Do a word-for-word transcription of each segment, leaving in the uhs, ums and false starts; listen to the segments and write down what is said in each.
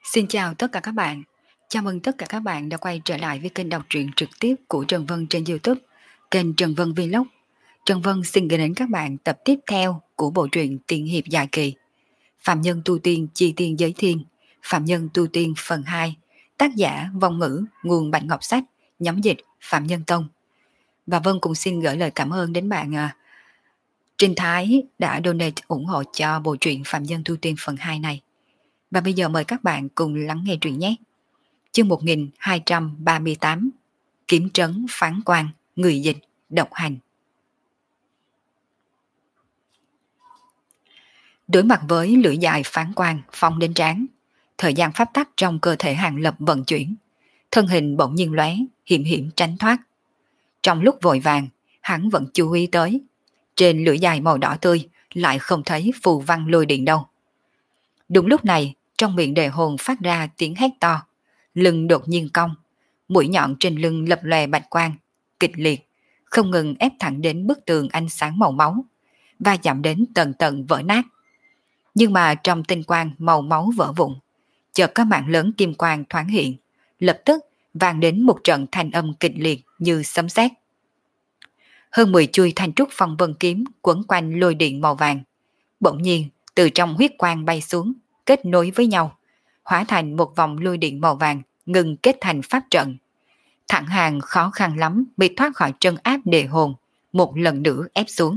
Xin chào tất cả các bạn. Chào mừng tất cả các bạn đã quay trở lại với kênh đọc truyện trực tiếp của Trần Vân trên YouTube, kênh Trần Vân Vlog. Trần Vân xin gửi đến các bạn tập tiếp theo của bộ truyện Tiên hiệp dài kỳ Phạm Nhân tu tiên chi tiên giới thiên, Phạm Nhân tu tiên phần hai, tác giả Vong Ngữ, nguồn Bạch Ngọc Sách, nhóm dịch Phạm Nhân Tông. Và Vân cũng xin gửi lời cảm ơn đến bạn à, Trinh Thái đã donate ủng hộ cho bộ truyện Phạm Nhân tu tiên phần hai này. Và bây giờ mời các bạn cùng lắng nghe truyện nhé. Chương một nghìn hai trăm ba mươi tám, Kiếm trấn phán quan, người dịch, độc hành. Đối mặt với lưỡi dài phán quan phong đến trán, thời gian pháp tắc trong cơ thể Hàng Lập vận chuyển, thân hình bỗng nhiên lóe, hiểm hiểm tránh thoát. Trong lúc vội vàng, hắn vẫn chú ý tới, trên lưỡi dài màu đỏ tươi lại không thấy phù văn lôi điện đâu. Đúng lúc này, trong miệng đề hồn phát ra tiếng hét to, lưng đột nhiên cong, mũi nhọn trên lưng lập lòe bạch quang, kịch liệt, không ngừng ép thẳng đến bức tường ánh sáng màu máu, và chạm đến tầng tầng vỡ nát. Nhưng mà trong tinh quang màu máu vỡ vụn, chợt có mạng lớn kim quang thoáng hiện, lập tức vang đến một trận thanh âm kịch liệt như sấm sét. Hơn mười chuôi thanh trúc phong vân kiếm quấn quanh lôi điện màu vàng, bỗng nhiên từ trong huyết quang bay xuống, kết nối với nhau, hóa thành một vòng lôi điện màu vàng ngừng kết thành pháp trận. Thẳng Hàng khó khăn lắm bị thoát khỏi trấn áp đề hồn, một lần nữa ép xuống.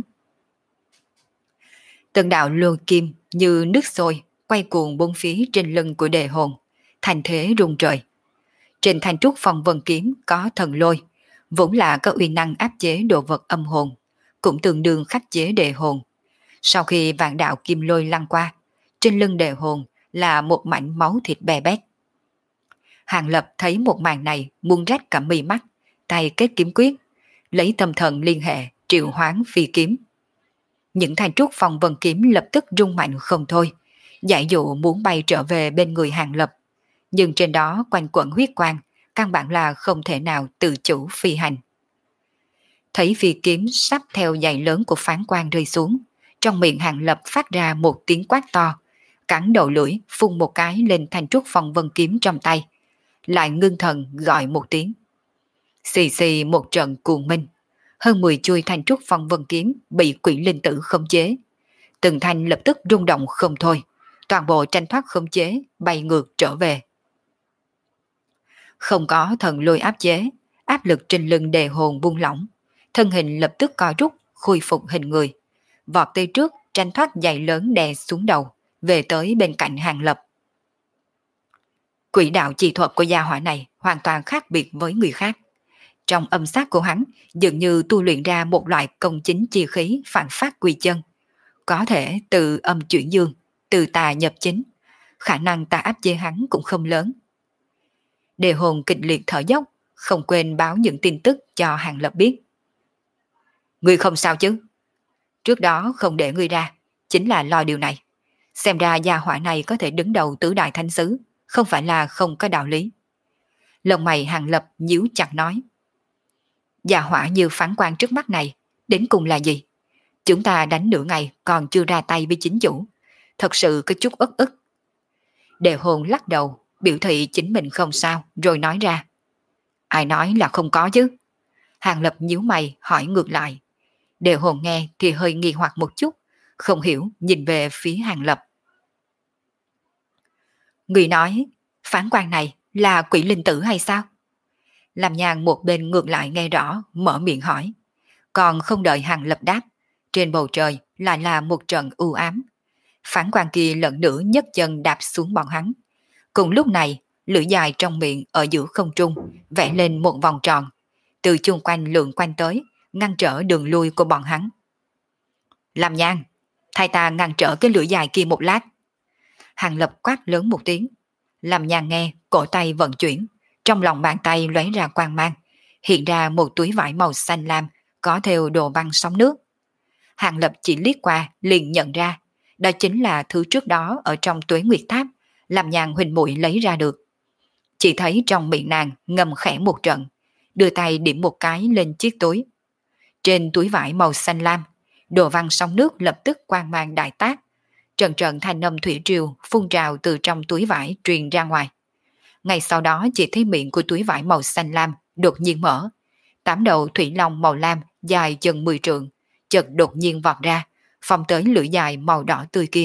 Từng đạo lôi kim như nước sôi quay cuồng bốn phía trên lưng của đề hồn, thành thế rung trời. Trên thanh trúc phong vân kiếm có thần lôi, vốn là có uy năng áp chế đồ vật âm hồn, cũng tương đương khắc chế đề hồn. Sau khi vạn đạo kim lôi lăn qua, trên lưng đề hồn là một mảnh máu thịt bè bét. Hàng Lập thấy một màn này muốn rách cả mi mắt, tay kết kiếm quyết, lấy tâm thần liên hệ triệu hoán phi kiếm. Những thanh trúc phong vân kiếm lập tức rung mạnh không thôi, dại dụ muốn bay trở về bên người Hàng Lập, nhưng trên đó quanh quẩn huyết quang, căn bản là không thể nào tự chủ phi hành. Thấy phi kiếm sắp theo giày lớn của phán quan rơi xuống, trong miệng Hàng Lập phát ra một tiếng quát to, cắn đầu lưỡi phun một cái lên thanh trúc phong vân kiếm trong tay, lại ngưng thần gọi một tiếng. Xì xì một trận cuồng minh, hơn mười chuôi thanh trúc phong vân kiếm bị quỷ linh tử khống chế. Từng thanh lập tức rung động không thôi, toàn bộ tranh thoát khống chế, bay ngược trở về. Không có thần lôi áp chế, áp lực trên lưng đề hồn buông lỏng, thân hình lập tức co rút, khôi phục hình người, vọt tới trước tranh thoát giày lớn đè xuống đầu, về tới bên cạnh Hàng Lập. Quỷ đạo chi thuật của gia hỏa này hoàn toàn khác biệt với người khác. Trong âm sát của hắn dường như tu luyện ra một loại công chính chi khí phản phát quy chân, có thể từ âm chuyển dương, từ tà nhập chính, khả năng tà áp chế hắn cũng không lớn. Đề hồn kịch liệt thở dốc, không quên báo những tin tức cho Hàng Lập biết. Ngươi không sao chứ? Trước đó không để ngươi ra, chính là lo điều này. Xem ra gia hỏa này có thể đứng đầu tứ đại thánh sứ, không phải là không có đạo lý. Lông mày Hàng Lập nhíu chặt nói. Gia hỏa như phán quan trước mắt này, đến cùng là gì? Chúng ta đánh nửa ngày còn chưa ra tay với chính chủ, thật sự có chút ức ức. Đề hồn lắc đầu, biểu thị chính mình không sao, rồi nói ra. Ai nói là không có chứ? Hàng Lập nhíu mày hỏi ngược lại. Đề hồn nghe thì hơi nghi hoặc một chút, không hiểu nhìn về phía Hàng Lập. Người nói, phán quan này là quỷ linh tử hay sao? Làm nhàn một bên ngược lại nghe rõ, mở miệng hỏi. Còn không đợi Hàng Lập đáp, trên bầu trời lại là một trận u ám. Phán quan kia lần nữa nhấc chân đạp xuống bọn hắn. Cùng lúc này, lưỡi dài trong miệng ở giữa không trung vẽ lên một vòng tròn, từ chung quanh lượn quanh tới, ngăn trở đường lui của bọn hắn. Làm nhàn, thay ta ngăn trở cái lưỡi dài kia một lát. Hàng Lập quát lớn một tiếng. Làm nhàn nghe, cổ tay vận chuyển, trong lòng bàn tay lóe ra quang mang, hiện ra một túi vải màu xanh lam, có theo đồ băng sóng nước. Hàng Lập chỉ liếc qua liền nhận ra, đó chính là thứ trước đó ở trong Tuế Nguyệt Tháp, làm nhàn huỳnh muội lấy ra được. Chỉ thấy trong miệng nàng ngầm khẽ một trận, đưa tay điểm một cái lên chiếc túi. Trên túi vải màu xanh lam, đồ văn sóng nước lập tức quang mang đại tác, trận trận thanh âm thủy triều phun trào từ trong túi vải truyền ra ngoài. Ngay sau đó chỉ thấy miệng của túi vải màu xanh lam đột nhiên mở. Tám đầu thủy long màu lam dài chừng mười trượng, chợt đột nhiên vọt ra, phóng tới lưỡi dài màu đỏ tươi kia.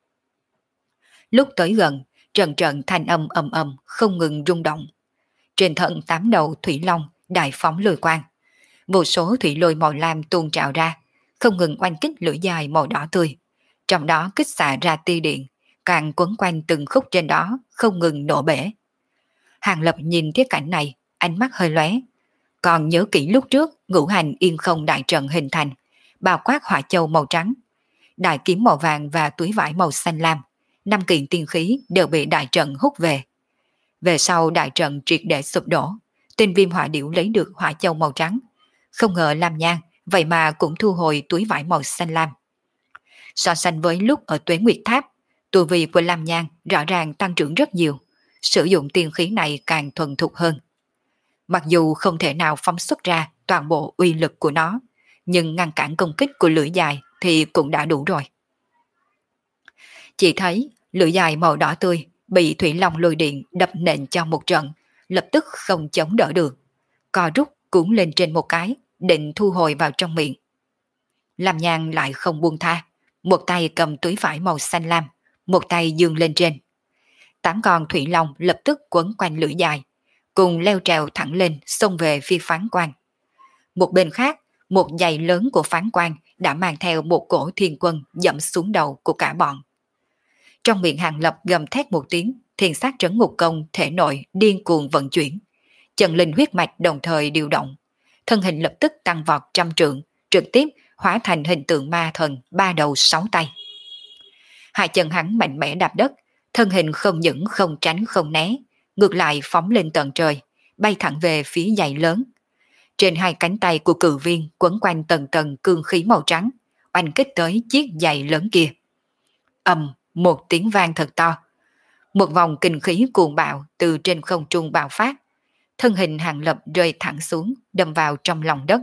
Lúc tới gần, trận trận thanh âm ầm ầm không ngừng rung động. Trên thân tám đầu thủy long đại phóng lôi quang. Vô số thủy lôi màu lam tuôn trào ra, không ngừng oanh kích lưỡi dài màu đỏ tươi. Trong đó kích xạ ra tia điện, càng quấn quanh từng khúc trên đó, không ngừng nổ bể. Hàng Lập nhìn thấy cảnh này, ánh mắt hơi lóe. Còn nhớ kỹ lúc trước, ngũ hành yên không đại trận hình thành, bao quát hỏa châu màu trắng, đại kiếm màu vàng và túi vải màu xanh lam. Năm kiện tiên khí đều bị đại trận hút về. Về sau đại trận triệt để sụp đổ, tên viêm hỏa điểu lấy được hỏa châu màu trắng. Không ngờ Lam Nhan vậy mà cũng thu hồi túi vải màu xanh lam. So sánh với lúc ở Tuế Nguyệt Tháp, tu vi của Lam Nhan rõ ràng tăng trưởng rất nhiều, sử dụng tiên khí này càng thuần thục hơn. Mặc dù không thể nào phóng xuất ra toàn bộ uy lực của nó, nhưng ngăn cản công kích của lưỡi dài thì cũng đã đủ rồi. Chỉ thấy lưỡi dài màu đỏ tươi bị thủy long lôi điện đập nện cho một trận, lập tức không chống đỡ được, co rút cuốn lên trên một cái, định thu hồi vào trong miệng. Lam Nhan lại không buông tha, một tay cầm túi vải màu xanh lam, một tay dương lên trên. Tám con thủy long lập tức quấn quanh lưỡi dài, cùng leo trèo thẳng lên xông về phía Phán Quan. Một bên khác, một giày lớn của Phán Quan đã mang theo một cổ thiên quân dẫm xuống đầu của cả bọn. Trong miệng Hàng Lập gầm thét một tiếng, thiên sát trấn ngục công thể nội điên cuồng vận chuyển. Chân linh huyết mạch đồng thời điều động, thân hình lập tức tăng vọt trăm trượng, trực tiếp hóa thành hình tượng ma thần ba đầu sáu tay. Hai chân hắn mạnh mẽ đạp đất, thân hình không những không tránh không né, ngược lại phóng lên tận trời, bay thẳng về phía dãy lớn. Trên hai cánh tay của cự viên quấn quanh tầng tầng cương khí màu trắng, oanh kích tới chiếc dãy lớn kia. Ầm, một tiếng vang thật to. Một vòng kinh khí cuồng bạo từ trên không trung bạo phát, thân hình Hàng Lập rơi thẳng xuống, đâm vào trong lòng đất.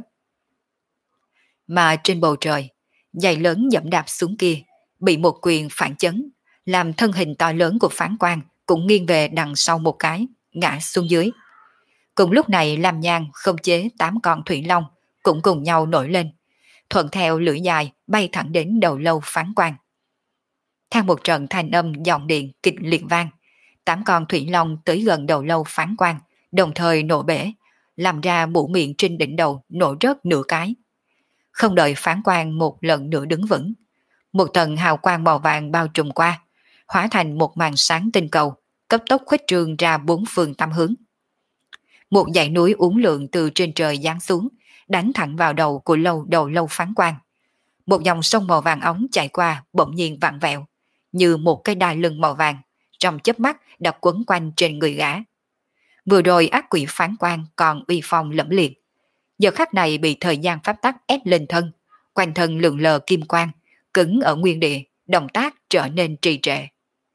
Mà trên bầu trời, dãy lớn dẫm đạp xuống kia, bị một quyền phản chấn, làm thân hình to lớn của Phán Quan cũng nghiêng về đằng sau một cái, ngã xuống dưới. Cùng lúc này Lam Nhan không chế tám con thủy long cũng cùng nhau nổi lên, thuận theo lưỡi dài bay thẳng đến đầu lâu Phán Quan. Theo một trận thanh âm giọng điện kịch liệt vang, tám con thủy long tới gần đầu lâu Phán Quan, đồng thời nổ bể, làm ra mũ miệng trên đỉnh đầu nổ rớt nửa cái. Không đợi Phán Quan một lần nữa đứng vững, một tầng hào quang màu vàng bao trùm qua, hóa thành một màn sáng tinh cầu, cấp tốc khuếch trương ra bốn phương tám hướng. Một dãy núi uốn lượn từ trên trời giáng xuống, đánh thẳng vào đầu của lâu đầu lâu Phán Quan. Một dòng sông màu vàng óng chạy qua bỗng nhiên vặn vẹo, như một cái đai lưng màu vàng, trong chớp mắt đã quấn quanh trên người gã. Vừa rồi ác quỷ Phán Quan còn uy phong lẫm liệt, giờ khắc này bị thời gian pháp tắc ép lên thân, quanh thân lượn lờ kim quang, cứng ở nguyên địa, động tác trở nên trì trệ.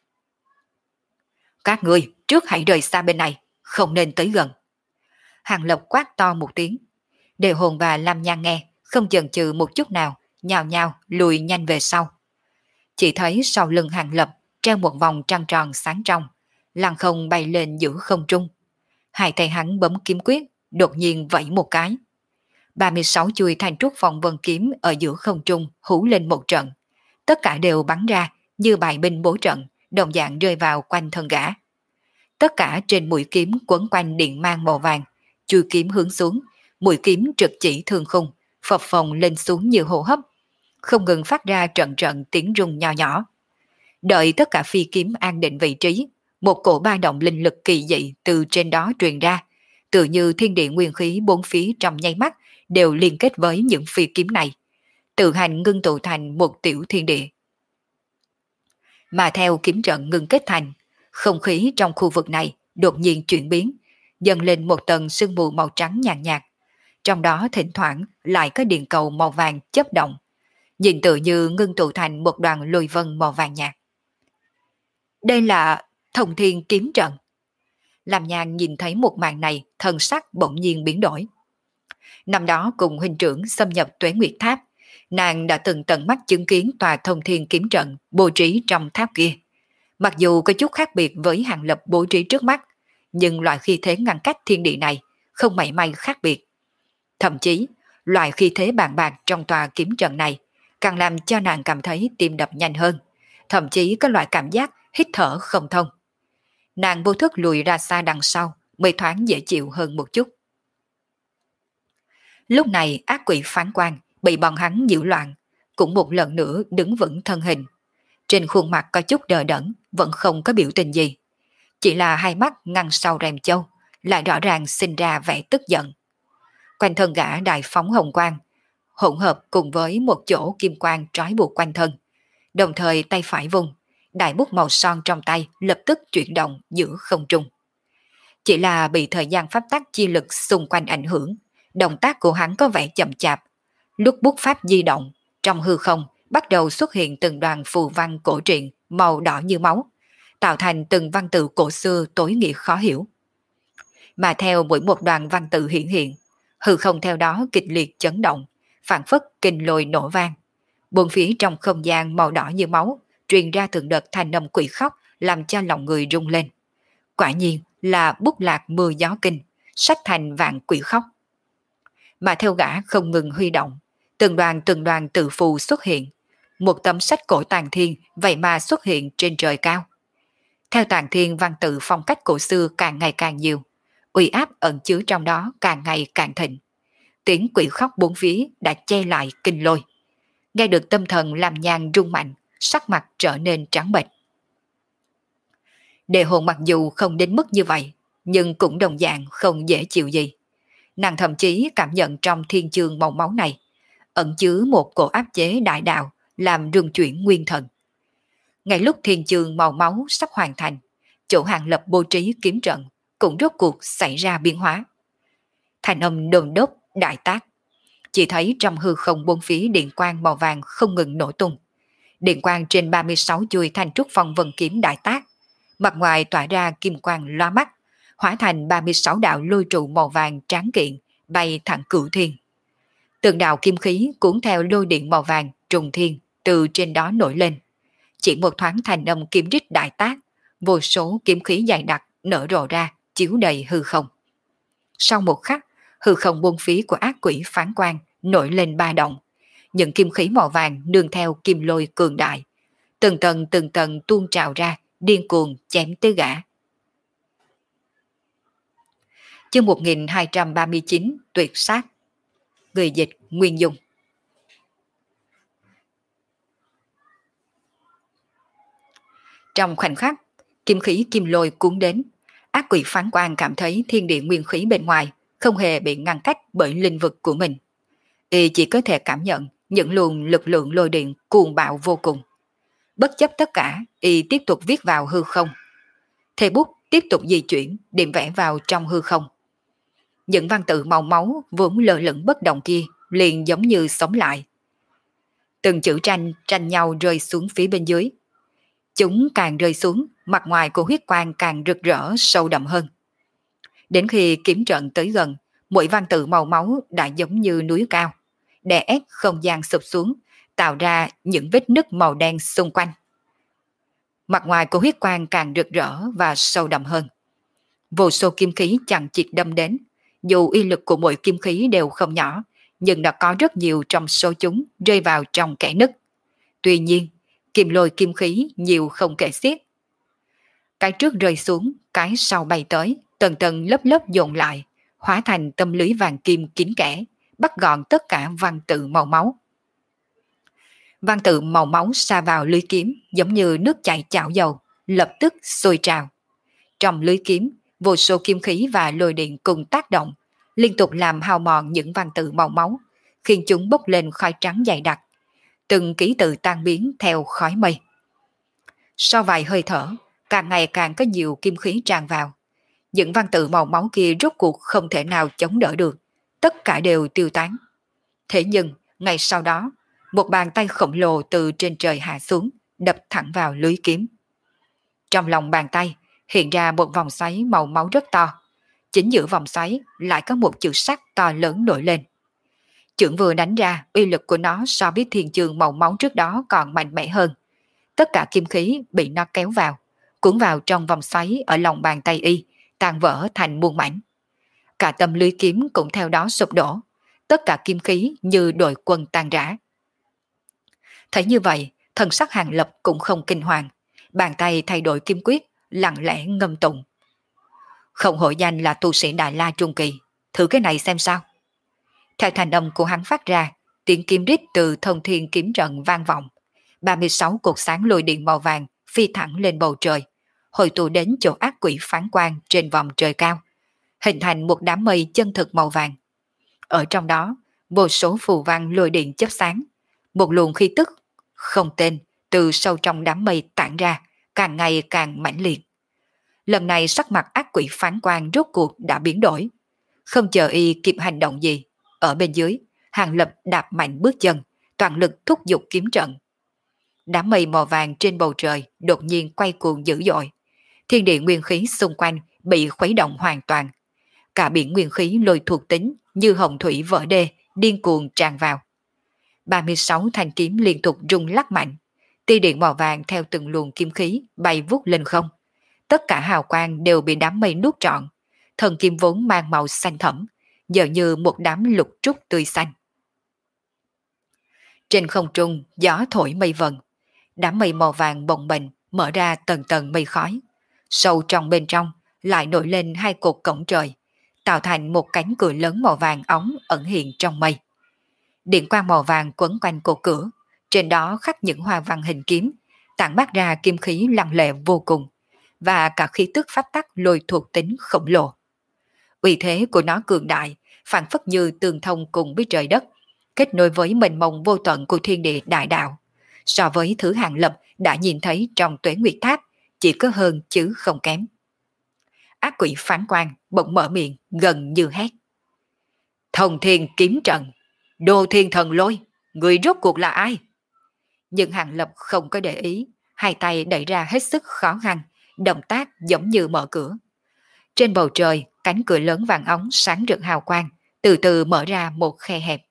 Các ngươi trước hãy rời xa bên này, không nên tới gần. Hàng Lập quát to một tiếng. Đề Hồn và Lam Nhan nghe, không chần chừ một chút nào, nhào nhào lùi nhanh về sau. Chỉ thấy sau lưng Hàng Lập treo một vòng trăng tròn sáng trong, lăng không bay lên giữa không trung. Hai tay hắn bấm kiếm quyết, đột nhiên vẫy một cái. ba mươi sáu chuôi thanh trúc phong vân kiếm ở giữa không trung hú lên một trận. Tất cả đều bắn ra như bài binh bố trận, đồng dạng rơi vào quanh thân gã. Tất cả trên mũi kiếm quấn quanh điện mang màu vàng, chui kiếm hướng xuống, mũi kiếm trực chỉ thương khung, phập phồng lên xuống như hô hấp, không ngừng phát ra trận trận tiếng rung nho nhỏ. Đợi tất cả phi kiếm an định vị trí, một cổ ba động linh lực kỳ dị từ trên đó truyền ra, tự như thiên địa nguyên khí bốn phía trong nháy mắt đều liên kết với những phi kiếm này, tự hành ngưng tụ thành một tiểu thiên địa. Mà theo kiếm trận ngưng kết thành, không khí trong khu vực này đột nhiên chuyển biến, dần lên một tầng sương mù màu trắng nhàn nhạt, nhạt. Trong đó thỉnh thoảng lại có điện cầu màu vàng chớp động, nhìn tự như ngưng tụ thành một đoàn lôi vân màu vàng nhạt. Đây là Thông Thiên kiếm trận. Lam Nhan nhìn thấy một màn này, thần sắc bỗng nhiên biến đổi. Năm đó cùng huynh trưởng xâm nhập Tuế Nguyệt Tháp, Nàng đã từng tận mắt chứng kiến tòa thông thiên kiếm trận bố trí trong tháp kia. Mặc dù có chút khác biệt với hàng lập bố trí trước mắt, nhưng loại khí thế ngăn cách thiên địa này không mảy may khác biệt. Thậm chí, loại khí thế bàn bạc trong tòa kiếm trận này càng làm cho nàng cảm thấy tim đập nhanh hơn, thậm chí có loại cảm giác hít thở không thông. Nàng vô thức lùi ra xa đằng sau mới thoáng dễ chịu hơn một chút. Lúc này ác quỷ phán quan bị bọn hắn nhiễu loạn, cũng một lần nữa đứng vững thân hình. Trên khuôn mặt có chút đờ đẫn, vẫn không có biểu tình gì. Chỉ là hai mắt ngăn sau rèm châu, lại rõ ràng sinh ra vẻ tức giận. Quanh thân gã đại phóng hồng quang, hỗn hợp cùng với một chỗ kim quang trói buộc quanh thân. Đồng thời tay phải vùng, đại bút màu son trong tay lập tức chuyển động giữa không trung. Chỉ là bị thời gian pháp tắc chi lực xung quanh ảnh hưởng, động tác của hắn có vẻ chậm chạp. Lúc bút pháp di động, trong hư không bắt đầu xuất hiện từng đoàn phù văn cổ truyện màu đỏ như máu, tạo thành từng văn tự cổ xưa tối nghĩa khó hiểu. Mà theo mỗi một đoàn văn tự hiện hiện, hư không theo đó kịch liệt chấn động, phản phất kinh lôi nổ vang. Bốn phía trong không gian màu đỏ như máu truyền ra từng đợt thanh âm quỷ khóc, làm cho lòng người rung lên. Quả nhiên là bút lạc mưa gió kinh, sách thành vạn quỷ khóc. Mà theo gã không ngừng huy động, từng đoàn từng đoàn tự phù xuất hiện. Một tấm sách cổ tàng thiên vậy mà xuất hiện trên trời cao. Theo tàng thiên văn tự phong cách cổ xưa càng ngày càng nhiều, uy áp ẩn chứa trong đó càng ngày càng thịnh. Tiếng quỷ khóc bốn phía đã che lại kinh lôi. Nghe được tâm thần làm nhàn rung mạnh, sắc mặt trở nên trắng bệch. Đề hồn mặc dù không đến mức như vậy, nhưng cũng đồng dạng không dễ chịu gì. Nàng thậm chí cảm nhận trong thiên chương màu máu này ẩn chứa một cổ áp chế đại đạo, làm rung chuyển nguyên thần. Ngay lúc thiên chương màu máu sắp hoàn thành, chỗ hàng lập bố trí kiếm trận cũng rốt cuộc xảy ra biến hóa. Thành âm đồn đốc đại tác, chỉ thấy trong hư không bốn phía điện quang màu vàng không ngừng nổ tung. Điện quang trên ba mươi sáu chuôi thanh trúc phong vân kiếm đại tác, mặt ngoài tỏa ra kim quang loa mắt, hóa thành ba mươi sáu đạo lôi trụ màu vàng tráng kiện, bay thẳng cửu thiên. Từng đạo kim khí cuốn theo lôi điện màu vàng trùng thiên từ trên đó nổi lên. Chỉ một thoáng thành âm kiếm rít đại tác, vô số kiếm khí dày đặc nở rộ ra, chiếu đầy hư không. Sau một khắc, hư không buông phí của ác quỷ phán quan nổi lên ba động. Những kim khí màu vàng nương theo kim lôi cường đại, từng tầng từng tầng tuôn trào ra, điên cuồng chém tới gã. Chương một nghìn hai trăm ba mươi chín tuyệt sát. Người dịch Nguyên Dung. Trong khoảnh khắc, kim khí kim lôi cuốn đến, ác quỷ phán quan cảm thấy thiên địa nguyên khí bên ngoài không hề bị ngăn cách bởi linh vực của mình. Y chỉ có thể cảm nhận những luồng lực lượng lôi điện cuồng bạo vô cùng. Bất chấp tất cả, Y tiếp tục viết vào hư không. Thề bút tiếp tục di chuyển, điểm vẽ vào trong hư không. Những văn tự màu máu vốn lơ lửng bất động kia liền giống như sống lại. Từng chữ tranh tranh nhau rơi xuống phía bên dưới. Chúng càng rơi xuống, mặt ngoài của huyết quang càng rực rỡ sâu đậm hơn. Đến khi kiếm trận tới gần, mỗi văn tự màu máu đã giống như núi cao, đè ép không gian sụp xuống, tạo ra những vết nứt màu đen xung quanh. Mặt ngoài của huyết quang càng rực rỡ và sâu đậm hơn. Vô số kim khí chằng chịt đâm đến, dù uy lực của mỗi kim khí đều không nhỏ, nhưng đã có rất nhiều trong số chúng rơi vào trong kẽ nứt. Tuy nhiên, kim lôi kim khí nhiều không kể xiết. Cái trước rơi xuống, cái sau bay tới, tầng tầng lớp lớp dồn lại, hóa thành tâm lưới vàng kim kín kẽ, bắt gọn tất cả văn tự màu máu. Văn tự màu máu sa vào lưới kiếm giống như nước chảy chảo dầu, lập tức sôi trào. Trong lưới kiếm, vô số kim khí và lôi điện cùng tác động, liên tục làm hao mòn những văn tự màu máu, khiến chúng bốc lên khói trắng dày đặc. Từng ký tự tan biến theo khói mây. Sau vài hơi thở, càng ngày càng có nhiều kim khí tràn vào. Những văn tự màu máu kia rốt cuộc không thể nào chống đỡ được, tất cả đều tiêu tán. Thế nhưng, ngay sau đó, một bàn tay khổng lồ từ trên trời hạ xuống, đập thẳng vào lưới kiếm. Trong lòng bàn tay hiện ra một vòng xoáy màu máu rất to. Chính giữa vòng xoáy lại có một chữ sắc to lớn nổi lên. Chưởng vừa đánh ra, uy lực của nó so với thiên chương màu máu trước đó còn mạnh mẽ hơn. Tất cả kim khí bị nó kéo vào, cuốn vào trong vòng xoáy ở lòng bàn tay y, tan vỡ thành muôn mảnh. Cả tâm lưới kiếm cũng theo đó sụp đổ, tất cả kim khí như đội quân tan rã. Thấy như vậy, thần sắc Hàng Lập cũng không kinh hoàng, bàn tay thay đổi kim quyết, lặng lẽ ngâm tụng. Không hổ danh là tu sĩ Đại La Trung Kỳ, thử cái này xem sao. Theo thành âm của hắn phát ra, tiếng kim rít từ thông thiên kiếm trận vang vọng. ba mươi sáu cột sáng lôi điện màu vàng phi thẳng lên bầu trời, hội tụ đến chỗ ác quỷ phán quang trên vòng trời cao, hình thành một đám mây chân thực màu vàng. Ở trong đó, vô số phù văn lôi điện chớp sáng, một luồng khí tức không tên từ sâu trong đám mây tản ra, càng ngày càng mãnh liệt. Lần này sắc mặt ác quỷ phán quang rốt cuộc đã biến đổi. Không chờ y kịp hành động gì, ở bên dưới, Hàng Lập đạp mạnh bước chân, toàn lực thúc giục kiếm trận. Đám mây màu vàng trên bầu trời đột nhiên quay cuồng dữ dội. Thiên địa nguyên khí xung quanh bị khuấy động hoàn toàn. Cả biển nguyên khí lôi thuộc tính như hồng thủy vỡ đê, điên cuồng tràn vào. ba mươi sáu thanh kiếm liên tục rung lắc mạnh. Tia điện màu vàng theo từng luồng kim khí bay vút lên không. Tất cả hào quang đều bị đám mây nuốt trọn. Thần kim vốn mang màu xanh thẫm, giờ như một đám lục trúc tươi xanh. Trên không trung, gió thổi mây vần. Đám mây màu vàng bồng bềnh mở ra tầng tầng mây khói. Sâu trong bên trong lại nổi lên hai cột cổng trời, tạo thành một cánh cửa lớn màu vàng óng ẩn hiện trong mây. Điện quang màu vàng quấn quanh cột cửa, trên đó khắc những hoa văn hình kiếm, tản mát ra kim khí lăng lệ vô cùng, và cả khí tức pháp tắc lôi thuộc tính khổng lồ. Uy thế của nó cường đại, phản phất như tương thông cùng với trời đất, kết nối với mênh mông vô tận của thiên địa đại đạo. So với thứ Hàng Lập đã nhìn thấy trong Tuế Nguyệt Tháp, chỉ có hơn chứ không kém. Ác quỷ phán quan bỗng mở miệng gần như hét. Thông thiên kiếm trận, đô thiên thần lôi, người rốt cuộc là ai? Nhưng Hàng Lập không có để ý, hai tay đẩy ra hết sức khó khăn, động tác giống như mở cửa. Trên bầu trời, cánh cửa lớn vàng óng sáng rực hào quang, từ từ mở ra một khe hẹp.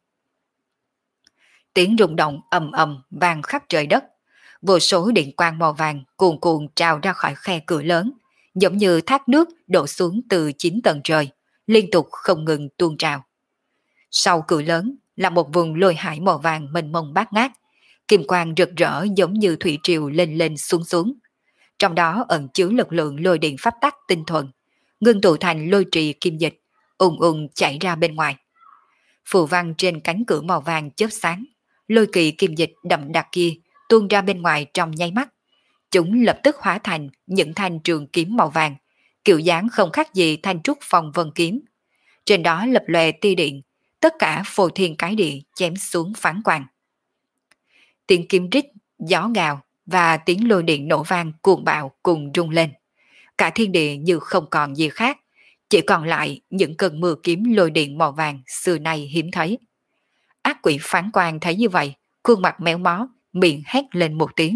Tiếng rung động ầm ầm vang khắp trời đất, vô số điện quang màu vàng cuồn cuộn trào ra khỏi khe cửa lớn, giống như thác nước đổ xuống từ chín tầng trời, liên tục không ngừng tuôn trào. Sau cửa lớn là một vùng lôi hải màu vàng mênh mông bát ngát, kim quang rực rỡ giống như thủy triều lên lên xuống xuống. Trong đó ẩn chứa lực lượng lôi điện pháp tắc tinh thuần, ngưng tụ thành lôi trì kim dịch, ùn ùn chảy ra bên ngoài. Phù văn trên cánh cửa màu vàng chớp sáng, lôi kỳ kim dịch đậm đặc kia tuôn ra bên ngoài trong nháy mắt. Chúng lập tức hóa thành những thanh trường kiếm màu vàng, kiểu dáng không khác gì thanh trúc phong vân kiếm. Trên đó lập lòe tia điện, tất cả phô thiên cái địa chém xuống phán quang. Tiếng kim rít, gió gào và tiếng lôi điện nổ vang cuồng bạo cùng rung lên. Cả thiên địa như không còn gì khác, chỉ còn lại những cơn mưa kiếm lôi điện màu vàng xưa nay hiếm thấy. Ác quỷ phán quan thấy như vậy, khuôn mặt méo mó, miệng hét lên một tiếng.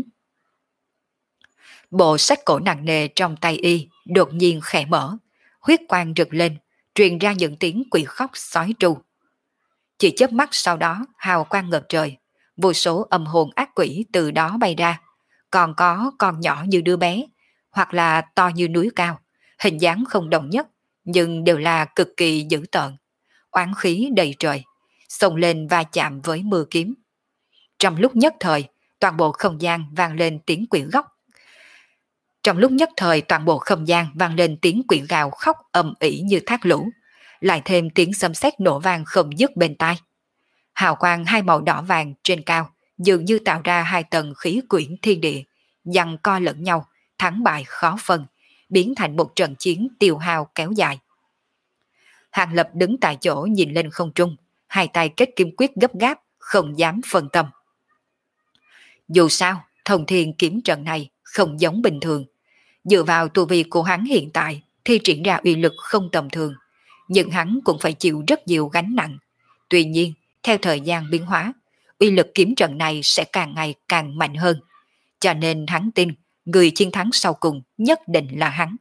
Bộ sách cổ nặng nề trong tay y đột nhiên khẽ mở, huyết quang rực lên, truyền ra những tiếng quỷ khóc sói tru. Chỉ chớp mắt sau đó, hào quang ngập trời, vô số âm hồn ác quỷ từ đó bay ra, còn có con nhỏ như đứa bé, hoặc là to như núi cao, hình dáng không đồng nhất, nhưng đều là cực kỳ dữ tợn, oán khí đầy trời, xông lên va chạm với mưa kiếm. Trong lúc nhất thời, toàn bộ không gian vang lên tiếng quỷ góc. Trong lúc nhất thời toàn bộ không gian vang lên tiếng quỷ gào khóc ầm ĩ như thác lũ, lại thêm tiếng sấm sét nổ vang không dứt bên tai. Hào quang hai màu đỏ vàng trên cao dường như tạo ra hai tầng khí quyển thiên địa, giằng co lẫn nhau, thắng bại khó phân, biến thành một trận chiến tiêu hao kéo dài. Hàng Lập đứng tại chỗ nhìn lên không trung, hai tay kết kim quyết gấp gáp, không dám phân tâm. Dù sao, thông thiên kiếm trận này không giống bình thường. Dựa vào tu vi của hắn hiện tại thì triển ra uy lực không tầm thường, nhưng hắn cũng phải chịu rất nhiều gánh nặng. Tuy nhiên, theo thời gian biến hóa, uy lực kiếm trận này sẽ càng ngày càng mạnh hơn. Cho nên hắn tin người chiến thắng sau cùng nhất định là hắn.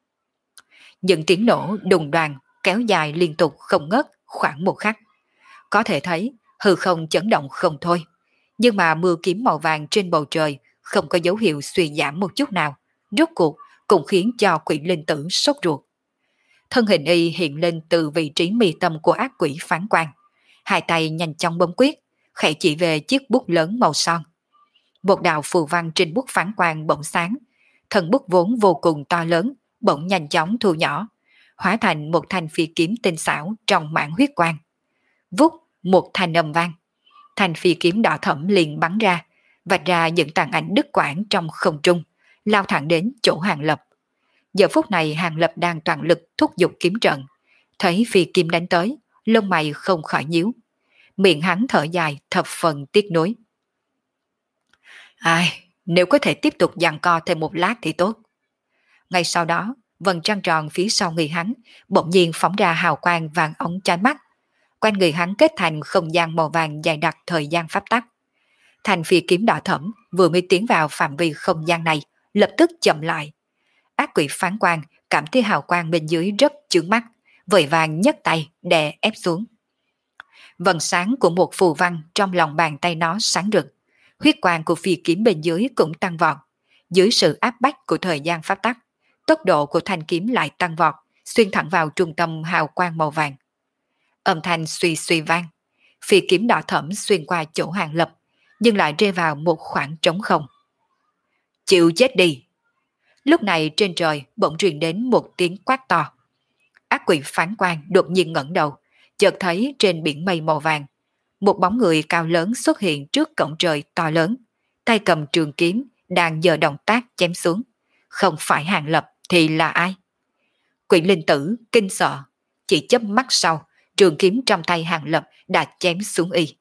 Những tiếng nổ đùng đoàng kéo dài liên tục không ngớt khoảng một khắc. Có thể thấy hư không chấn động không thôi, nhưng mà mưa kiếm màu vàng trên bầu trời không có dấu hiệu suy giảm một chút nào, rốt cuộc cũng khiến cho quỷ linh tử sốt ruột. Thân hình y hiện lên từ vị trí mi tâm của ác quỷ phán quan, hai tay nhanh chóng bấm quyết, khẽ chỉ về chiếc bút lớn màu son. Một đạo phù văn trên bút phán quan bỗng sáng, thân bút vốn vô cùng to lớn, bỗng nhanh chóng thu nhỏ, hóa thành một thanh phi kiếm tinh xảo trong mảng huyết quang. Vút một thanh âm vang, thanh phi kiếm đỏ thẫm liền bắn ra, vạch ra những tàn ảnh đứt quãng trong không trung, lao thẳng đến chỗ Hàng Lập. Giờ phút này Hàng Lập đang toàn lực thúc giục kiếm trận, thấy phi kiếm đánh tới, lông mày không khỏi nhíu, miệng hắn thở dài thập phần tiếc nuối. Ai, nếu có thể tiếp tục giằng co thêm một lát thì tốt. Ngay sau đó, vầng trăng tròn phía sau người hắn bỗng nhiên phóng ra hào quang vàng ống chói mắt. Quanh người hắn kết thành không gian màu vàng dày đặc thời gian pháp tắc. Thành phi kiếm đỏ thẫm vừa mới tiến vào phạm vi không gian này, lập tức chậm lại. Ác quỷ phán quan cảm thấy hào quang bên dưới rất chướng mắt, vội vàng nhấc tay đè ép xuống. Vầng sáng của một phù văn trong lòng bàn tay nó sáng rực, huyết quang của phi kiếm bên dưới cũng tăng vọt. Dưới sự áp bách của thời gian pháp tắc, tốc độ của thanh kiếm lại tăng vọt, xuyên thẳng vào trung tâm hào quang màu vàng. Âm thanh suy suy vang, phi kiếm đỏ thẫm xuyên qua chỗ Hàng Lập, nhưng lại rơi vào một khoảng trống không. Chịu chết đi! Lúc này trên trời bỗng truyền đến một tiếng quát to. Ác quỷ phán quan đột nhiên ngẩng đầu, chợt thấy trên biển mây màu vàng, một bóng người cao lớn xuất hiện trước cổng trời to lớn, tay cầm trường kiếm, đang giờ động tác chém xuống. Không phải Hàng Lập thì là ai? Quỷ linh tử kinh sợ, chỉ chớp mắt sau, trường kiếm trong tay Hàng Lập đã chém xuống y.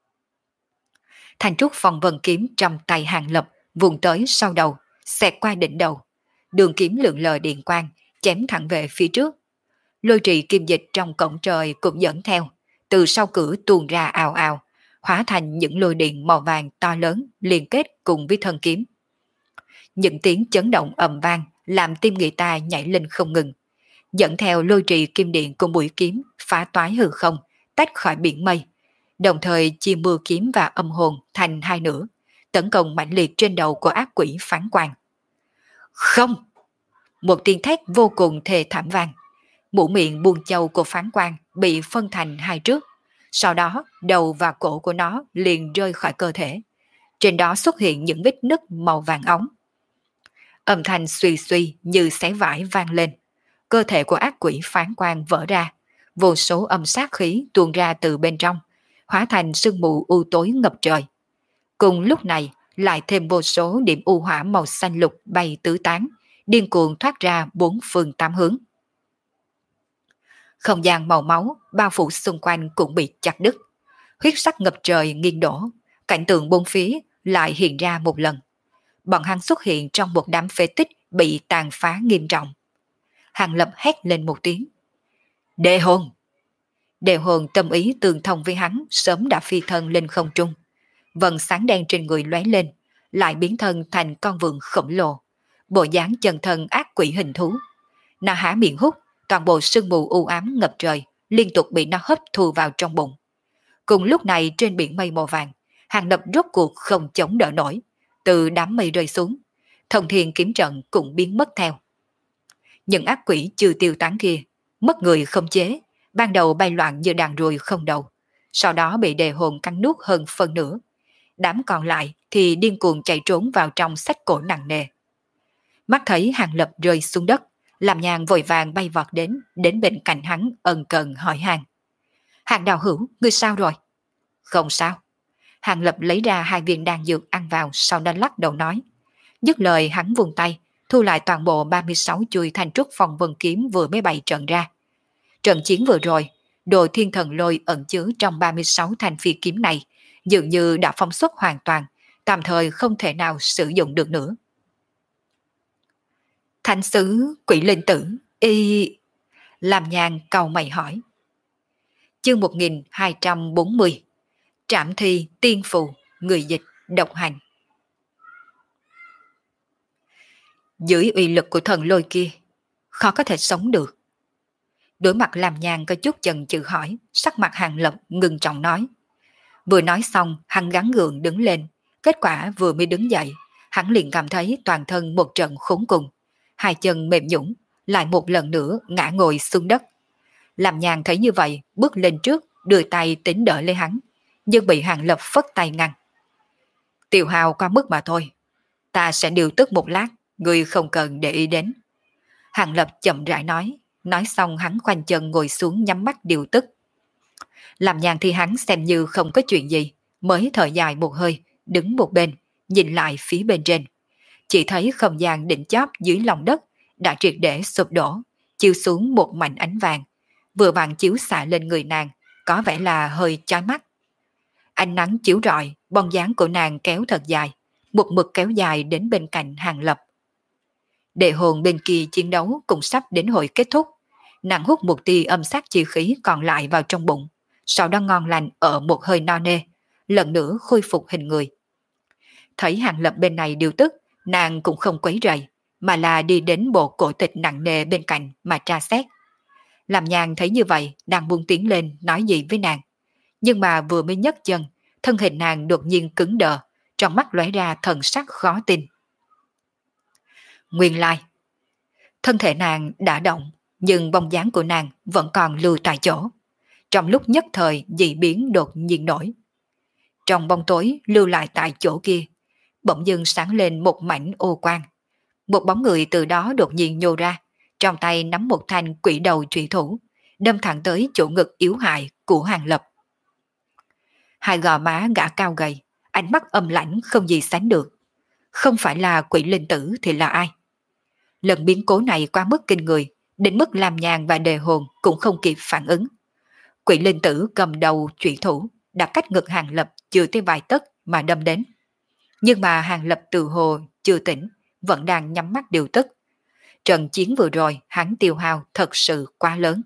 Thanh trúc phong vân kiếm trong tay Hàng Lập vùng tới sau đầu, xẹt qua đỉnh đầu. Đường kiếm lượn lờ điện quang, chém thẳng về phía trước. Lôi trì kim dịch trong cổng trời cũng dẫn theo, từ sau cửa tuôn ra ào ào, hóa thành những lôi điện màu vàng to lớn liên kết cùng với thân kiếm. Những tiếng chấn động ầm vang làm tim người ta nhảy lên không ngừng, dẫn theo lôi trì kim điện cùng mũi kiếm phá toái hư không, tách khỏi biển mây, đồng thời chia mưa kiếm và âm hồn thành hai nửa, tấn công mãnh liệt trên đầu của ác quỷ phán quan. Không! Một tiếng thét vô cùng thê thảm vang. Mũ miệng buông châu của phán quan bị phân thành hai trước, sau đó đầu và cổ của nó liền rơi khỏi cơ thể. Trên đó xuất hiện những vết nứt màu vàng óng. Âm thanh suy suy như xé vải vang lên. Cơ thể của ác quỷ phán quan vỡ ra, vô số âm sát khí tuôn ra từ bên trong, hóa thành sương mù u tối ngập trời. Cùng lúc này lại thêm vô số điểm u hỏa màu xanh lục bay tứ tán, điên cuồng thoát ra bốn phương tám hướng. Không gian màu máu bao phủ xung quanh cũng bị chặt đứt, huyết sắc ngập trời nghiêng đổ, cảnh tượng bốn phía lại hiện ra một lần. Bọn hắn xuất hiện trong một đám phế tích bị tàn phá nghiêm trọng. Hàng Lập hét lên một tiếng. Đề hồn! Đề hồn tâm ý tương thông với hắn sớm đã phi thân lên không trung. Vầng sáng đen trên người lóe lên, lại biến thân thành con vượn khổng lồ, bộ dáng chân thân ác quỷ hình thú. Nó há miệng hút, toàn bộ sương mù u ám ngập trời liên tục bị nó hấp thu vào trong bụng. Cùng lúc này trên biển mây màu vàng, Hàng Lập rốt cuộc không chống đỡ nổi, từ đám mây rơi xuống, thông thiên kiếm trận cũng biến mất theo. Những ác quỷ chưa tiêu tán kia, mất người không chế, ban đầu bay loạn như đàn ruồi không đầu, sau đó bị đề hồn cắn nuốt hơn phân nửa. Đám còn lại thì điên cuồng chạy trốn vào trong sách cổ nặng nề. Mắt thấy Hàng Lập rơi xuống đất, Làm Nhàn vội vàng bay vọt đến, đến bên cạnh hắn ân cần hỏi han. Hàng đạo hữu, ngươi sao rồi? Không sao. Hàng Lập lấy ra hai viên đan dược ăn vào, sau đó lắc đầu nói. Dứt lời hắn vùng tay, thu lại toàn bộ ba mươi sáu chuôi thanh trúc phong vân kiếm vừa mới bày trận ra. Trận chiến vừa rồi, đồ thiên thần lôi ẩn chứa trong ba mươi sáu thanh phi kiếm này dường như đã phóng xuất hoàn toàn, tạm thời không thể nào sử dụng được nữa. Thánh sứ quỷ linh tử, y... Làm Nhàn cầu mày hỏi. Chương một nghìn hai trăm bốn mươi. Trảm thi tiên phù, người dịch, độc hành. Dưới uy lực của thần lôi kia, khó có thể sống được. Đối mặt làm nhàn có chút chần chừ hỏi, sắc mặt Hàng Lập ngưng trọng nói. Vừa nói xong, hắn gắng gượng đứng lên, kết quả vừa mới đứng dậy, hắn liền cảm thấy toàn thân một trận khốn cùng, hai chân mềm nhũn, lại một lần nữa ngã ngồi xuống đất. Làm nhàn thấy như vậy, bước lên trước, đưa tay tính đỡ lấy hắn, nhưng bị Hàng Lập phất tay ngăn. Tiêu hào qua mức mà thôi, ta sẽ điều tức một lát, ngươi không cần để ý đến. Hàng Lập chậm rãi nói, nói xong hắn khoanh chân ngồi xuống nhắm mắt điều tức. Làm nhàn thì hắn xem như không có chuyện gì, mới thở dài một hơi, đứng một bên, nhìn lại phía bên trên. Chỉ thấy không gian đỉnh chóp dưới lòng đất đã triệt để sụp đổ, chiếu xuống một mảnh ánh vàng, vừa vàng chiếu xạ lên người nàng, có vẻ là hơi chói mắt. Ánh nắng chiếu rọi, bóng dáng của nàng kéo thật dài, một mực kéo dài đến bên cạnh Hàng Lập. Đệ hồn bên kia chiến đấu cũng sắp đến hồi kết thúc, nàng hút một tia âm sát chi khí còn lại vào trong bụng, sau đó ngon lành ở một hơi no nê, lần nữa khôi phục hình người. Thấy Hàng Lập bên này điều tức, nàng cũng không quấy rầy, mà là đi đến bộ cổ tịch nặng nề bên cạnh mà tra xét. Làm nhàn thấy như vậy, đang buông tiếng lên nói gì với nàng. Nhưng mà vừa mới nhấc chân, thân hình nàng đột nhiên cứng đờ, trong mắt lóe ra thần sắc khó tin. Nguyên lai, thân thể nàng đã động, nhưng bóng dáng của nàng vẫn còn lưu tại chỗ. Trong lúc nhất thời dị biến đột nhiên nổi. Trong bóng tối lưu lại tại chỗ kia, bỗng dưng sáng lên một mảnh ô quang. Một bóng người từ đó đột nhiên nhô ra, trong tay nắm một thanh quỷ đầu trụy thủ, đâm thẳng tới chỗ ngực yếu hại của Hàng Lập. Hai gò má gã cao gầy, ánh mắt âm lãnh không gì sánh được. Không phải là quỷ linh tử thì là ai? Lần biến cố này quá mức kinh người, đến mức làm nhàn và đề hồn cũng không kịp phản ứng. Quỷ linh tử cầm đầu trụy thủ, đã cách ngực Hàng Lập chưa tới vài tấc mà đâm đến. Nhưng mà Hàng Lập từ hồ chưa tỉnh, vẫn đang nhắm mắt điều tức. Trận chiến vừa rồi hắn tiêu hao thật sự quá lớn.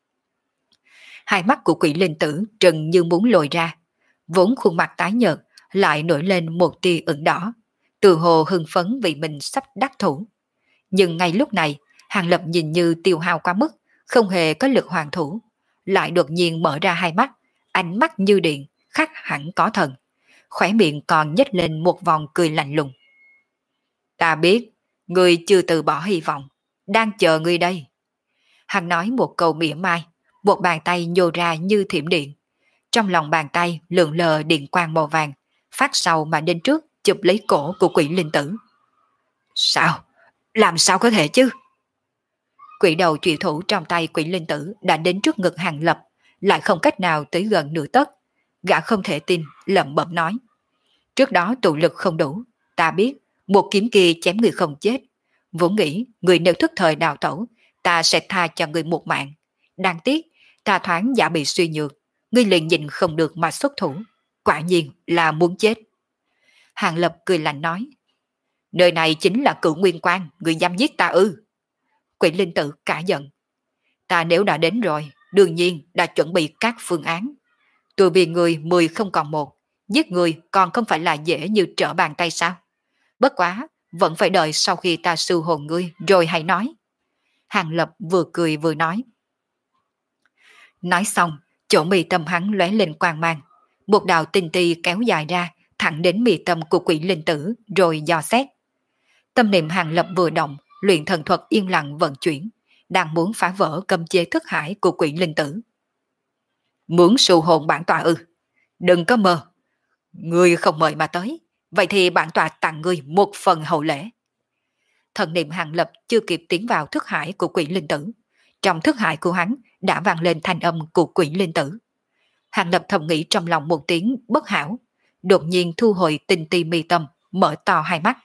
Hai mắt của quỷ linh tử trừng như muốn lồi ra, vốn khuôn mặt tái nhợt lại nổi lên một tia ửng đỏ, từ hồ hưng phấn vì mình sắp đắc thủ. Nhưng ngay lúc này, Hàng Lập nhìn như tiêu hao quá mức, không hề có lực hoàn thủ, lại đột nhiên mở ra hai mắt, ánh mắt như điện, khắc hẳn có thần, khóe miệng còn nhếch lên một vòng cười lạnh lùng. Ta biết, ngươi chưa từ bỏ hy vọng, đang chờ ngươi đây. Hắn nói một câu mỉa mai, một bàn tay nhô ra như thiểm điện. Trong lòng bàn tay lượn lờ điện quang màu vàng, phát sau mà đến trước chụp lấy cổ của quỷ linh tử. Sao? Làm sao có thể chứ? Quỷ đầu trụy thủ trong tay quỷ linh tử đã đến trước ngực Hàng Lập, lại không cách nào tới gần nửa tấc. Gã không thể tin, lẩm bẩm nói. Trước đó tụ lực không đủ, ta biết, một kiếm kia chém người không chết. Vốn nghĩ, người nếu thức thời đào tẩu, ta sẽ tha cho người một mạng. Đáng tiếc, ta thoáng giả bị suy nhược, ngươi liền nhìn không được mà xuất thủ. Quả nhiên là muốn chết. Hàng Lập cười lạnh nói. Nơi này chính là Cửu Nguyên Quan, người dám giết ta ư? Quỷ linh tử cả giận. Ta nếu đã đến rồi, đương nhiên đã chuẩn bị các phương án. Tôi vì người mười không còn một, giết người còn không phải là dễ như trở bàn tay sao? Bất quá, vẫn phải đợi sau khi ta sư hồn ngươi rồi hãy nói. Hàng Lập vừa cười vừa nói. Nói xong, chỗ mi tâm hắn lóe lên quang mang. Một đạo tinh ti kéo dài ra, thẳng đến mi tâm của quỷ linh tử rồi dò xét. Tâm niệm Hàng Lập vừa động, luyện thần thuật yên lặng vận chuyển, đang muốn phá vỡ cấm chế thức hải của quỷ linh tử. Muốn sưu hồn bản tọa ư? Đừng có mơ. Ngươi không mời mà tới, vậy thì bản tọa tặng ngươi một phần hậu lễ. Thần niệm Hàng Lập chưa kịp tiến vào thức hải của quỷ linh tử, trong thức hải của hắn đã vang lên thanh âm của quỷ linh tử. Hàng Lập thầm nghĩ trong lòng một tiếng bất hảo, đột nhiên thu hồi tinh ti mi tâm, mở to hai mắt.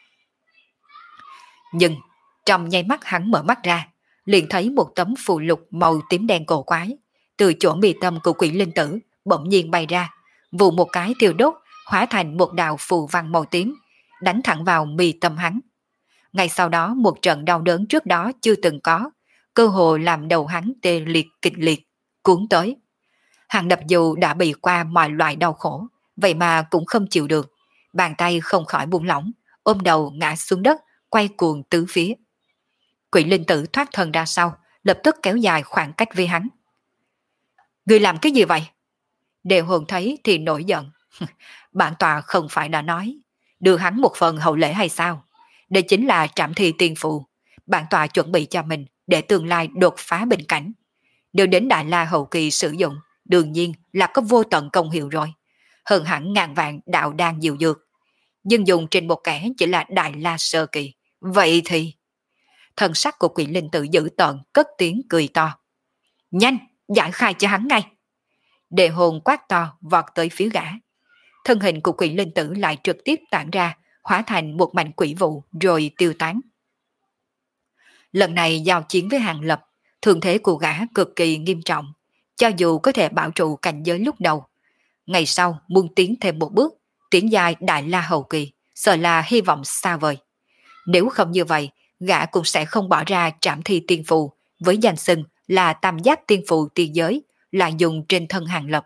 Nhưng trong nháy mắt hắn mở mắt ra, liền thấy một tấm phù lục màu tím đen cổ quái từ chỗ mi tâm của quỷ linh tử bỗng nhiên bay ra, vụ một cái tiêu đốt, hóa thành một đạo phù văn màu tím, đánh thẳng vào mi tâm hắn. Ngay sau đó một trận đau đớn trước đó chưa từng có, cơ hồ làm đầu hắn tê liệt kịch liệt, cuốn tới. Hàng Lập dù đã bị qua mọi loại đau khổ, vậy mà cũng không chịu được, bàn tay không khỏi buông lỏng, ôm đầu ngã xuống đất, quay cuồng tứ phía. Quỷ linh tử thoát thân ra sau, lập tức kéo dài khoảng cách với hắn. Người làm cái gì vậy? Đề Hồn thấy thì nổi giận. Bản tòa không phải đã nói đưa hắn một phần hậu lễ hay sao? Đây chính là trảm thi tiên phụ. Bản tòa chuẩn bị cho mình để tương lai đột phá bình cảnh. Nếu đến Đại La hậu kỳ sử dụng, đương nhiên là có vô tận công hiệu rồi. Hơn hẳn ngàn vạn đạo đan diệu dược. Nhưng dùng trên một kẻ chỉ là Đại La sơ kỳ. Vậy thì... Thần sắc của quỷ linh tử dữ tợn cất tiếng cười to. Nhanh, giải khai cho hắn ngay. Đề Hồn quát to vọt tới phía gã. Thân hình của quỷ linh tử lại trực tiếp tản ra, hóa thành một mảnh quỷ vụ rồi tiêu tán. Lần này giao chiến với Hàng Lập, thương thế của gã cực kỳ nghiêm trọng, cho dù có thể bảo trụ cảnh giới lúc đầu. Ngày sau muốn tiến thêm một bước, tiến dài Đại La hậu kỳ, sợ là hy vọng xa vời. Nếu không như vậy, gã cũng sẽ không bỏ ra trảm thi tiên phù với danh xưng là tam giác tiên phù tiên giới, lại dùng trên thân Hàng Lập.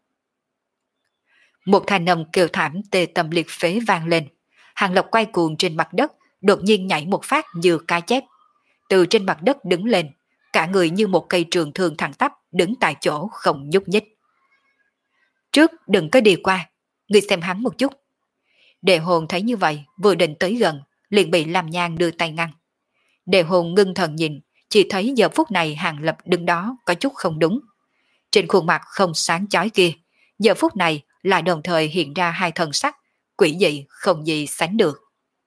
Một thanh âm kêu thảm tê tâm liệt phế vang lên. Hàng Lập quay cuồng trên mặt đất, đột nhiên nhảy một phát như cá chép. Từ trên mặt đất đứng lên, cả người như một cây trường thương thẳng tắp đứng tại chỗ không nhúc nhích. Trước đừng có đi qua, ngươi xem hắn một chút. Đề Hồn thấy như vậy, vừa định tới gần, liền bị Lam Nhan đưa tay ngăn. Đề Hồn ngưng thần nhìn, chỉ thấy giờ phút này Hàng Lập đứng đó có chút không đúng. Trên khuôn mặt không sáng chói kia, giờ phút này lại đồng thời hiện ra hai thần sắc, quỷ dị không gì sánh được.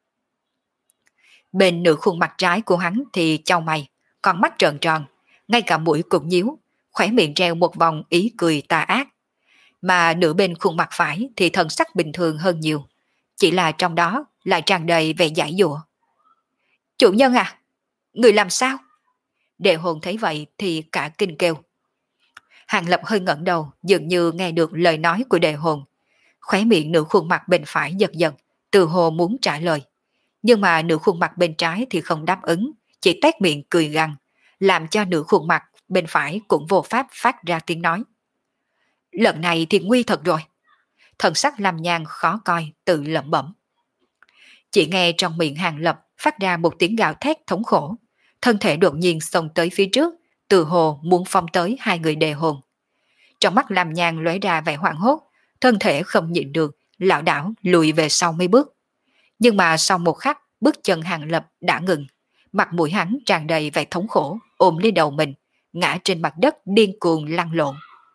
Bên nửa khuôn mặt trái của hắn thì chau mày, con mắt tròn tròn, ngay cả mũi cũng nhíu, khóe miệng treo một vòng ý cười tà ác. Mà nửa bên khuôn mặt phải thì thần sắc bình thường hơn nhiều, chỉ là trong đó lại tràn đầy vẻ giải dụa. Chủ nhân à, người làm sao? Đề Hồn thấy vậy thì cả kinh kêu. Hàng Lập hơi ngẩng đầu, dường như nghe được lời nói của Đề Hồn. Khóe miệng nửa khuôn mặt bên phải giật giật, từ hồ muốn trả lời. Nhưng mà nửa khuôn mặt bên trái thì không đáp ứng, chỉ tét miệng cười gằn, làm cho nửa khuôn mặt bên phải cũng vô pháp phát ra tiếng nói. Lần này thì nguy thật rồi. Thần sắc Lam Nhan khó coi, tự lẩm bẩm. Chỉ nghe trong miệng Hàng Lập phát ra một tiếng gào thét thống khổ, thân thể đột nhiên xông tới phía trước, từ hồ muốn phong tới hai người Đề Hồn. Trong mắt Lam Nhan lóe ra vẻ hoảng hốt, thân thể không nhịn được, lảo đảo lùi về sau mấy bước. Nhưng mà sau một khắc, bước chân Hàng Lập đã ngừng, mặt mũi hắn tràn đầy vẻ thống khổ, ôm lấy đầu mình, ngã trên mặt đất điên cuồng lăn lộn.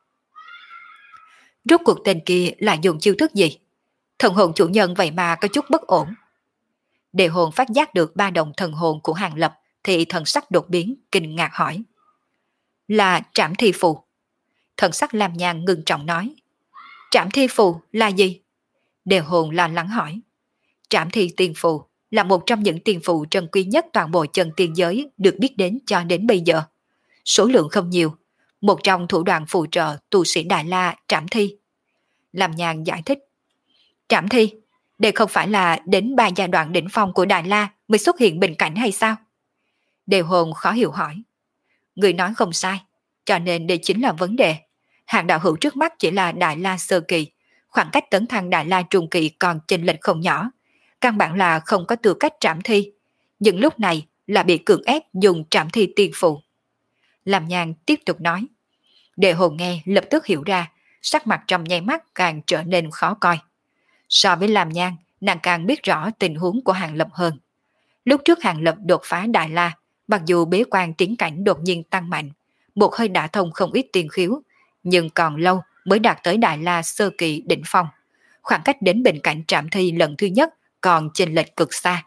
Rốt cuộc tên kia lại dùng chiêu thức gì? Thần hồn chủ nhân vậy mà có chút bất ổn. Đề Hồn phát giác được ba đồng thần hồn của Hàng Lập thì thần sắc đột biến, kinh ngạc hỏi. Là trảm thi phù. Thần sắc Lam Nhan ngưng trọng nói. Trảm thi phù là gì? Đề Hồn lo lắng hỏi. Trảm thi tiên phù là một trong những tiên phù trân quý nhất toàn bộ chân tiên giới được biết đến cho đến bây giờ. Số lượng không nhiều, một trong thủ đoạn phù trợ tu sĩ Đại La trảm thi. Lam Nhan giải thích. Trảm thi, đây không phải là đến ba giai đoạn đỉnh phong của Đại La mới xuất hiện bình cảnh hay sao? Đề Hồn khó hiểu hỏi. Người nói không sai, cho nên đây chính là vấn đề. Hạng đạo hữu trước mắt chỉ là Đại La sơ kỳ, khoảng cách tấn thăng Đại La trung kỳ còn chênh lệch không nhỏ, căn bản là không có tư cách trảm thi, nhưng lúc này là bị cưỡng ép dùng trảm thi tiên phù. Lam Nhan tiếp tục nói. Đề Hồn nghe lập tức hiểu ra, sắc mặt trong nháy mắt càng trở nên khó coi. So với Lam Nhan, nàng càng biết rõ tình huống của Hàng Lập hơn. Lúc trước Hàng Lập đột phá Đại La, mặc dù bế quan tiến cảnh đột nhiên tăng mạnh, một hơi đã thông không ít tiền khiếu, nhưng còn lâu mới đạt tới Đại La sơ kỳ đỉnh phong. Khoảng cách đến bình cảnh trảm thi lần thứ nhất còn chênh lệch cực xa.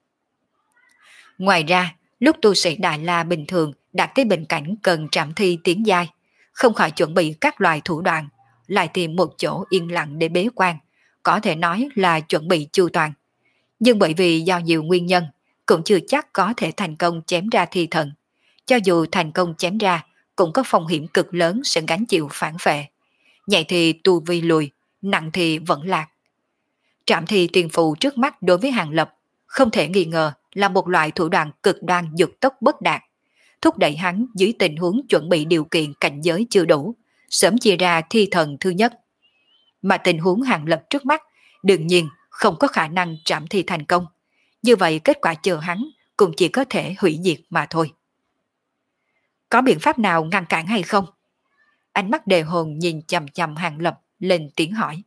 Ngoài ra, lúc tu sĩ Đại La bình thường đạt tới bình cảnh cần trảm thi tiến giai, không khỏi chuẩn bị các loại thủ đoạn, lại tìm một chỗ yên lặng để bế quan, có thể nói là chuẩn bị chu toàn. Nhưng bởi vì do nhiều nguyên nhân, cũng chưa chắc có thể thành công chém ra thi thần. Cho dù thành công chém ra, cũng có phong hiểm cực lớn sẽ gánh chịu phản phệ. Nhẹ thì tu vi lùi, nặng thì vẫn lạc. Trảm thi tiền phù trước mắt đối với Hàng Lập, không thể nghi ngờ là một loại thủ đoạn cực đoan dục tốc bất đạt, thúc đẩy hắn dưới tình huống chuẩn bị điều kiện cảnh giới chưa đủ, sớm chia ra thi thần thứ nhất. Mà tình huống Hàng Lập trước mắt, đương nhiên không có khả năng trảm thi thành công. Như vậy kết quả chờ hắn cũng chỉ có thể hủy diệt mà thôi. có biện pháp nào ngăn cản hay không? Ánh mắt đề hồn nhìn chầm chầm Hàng Lập, lên tiếng hỏi.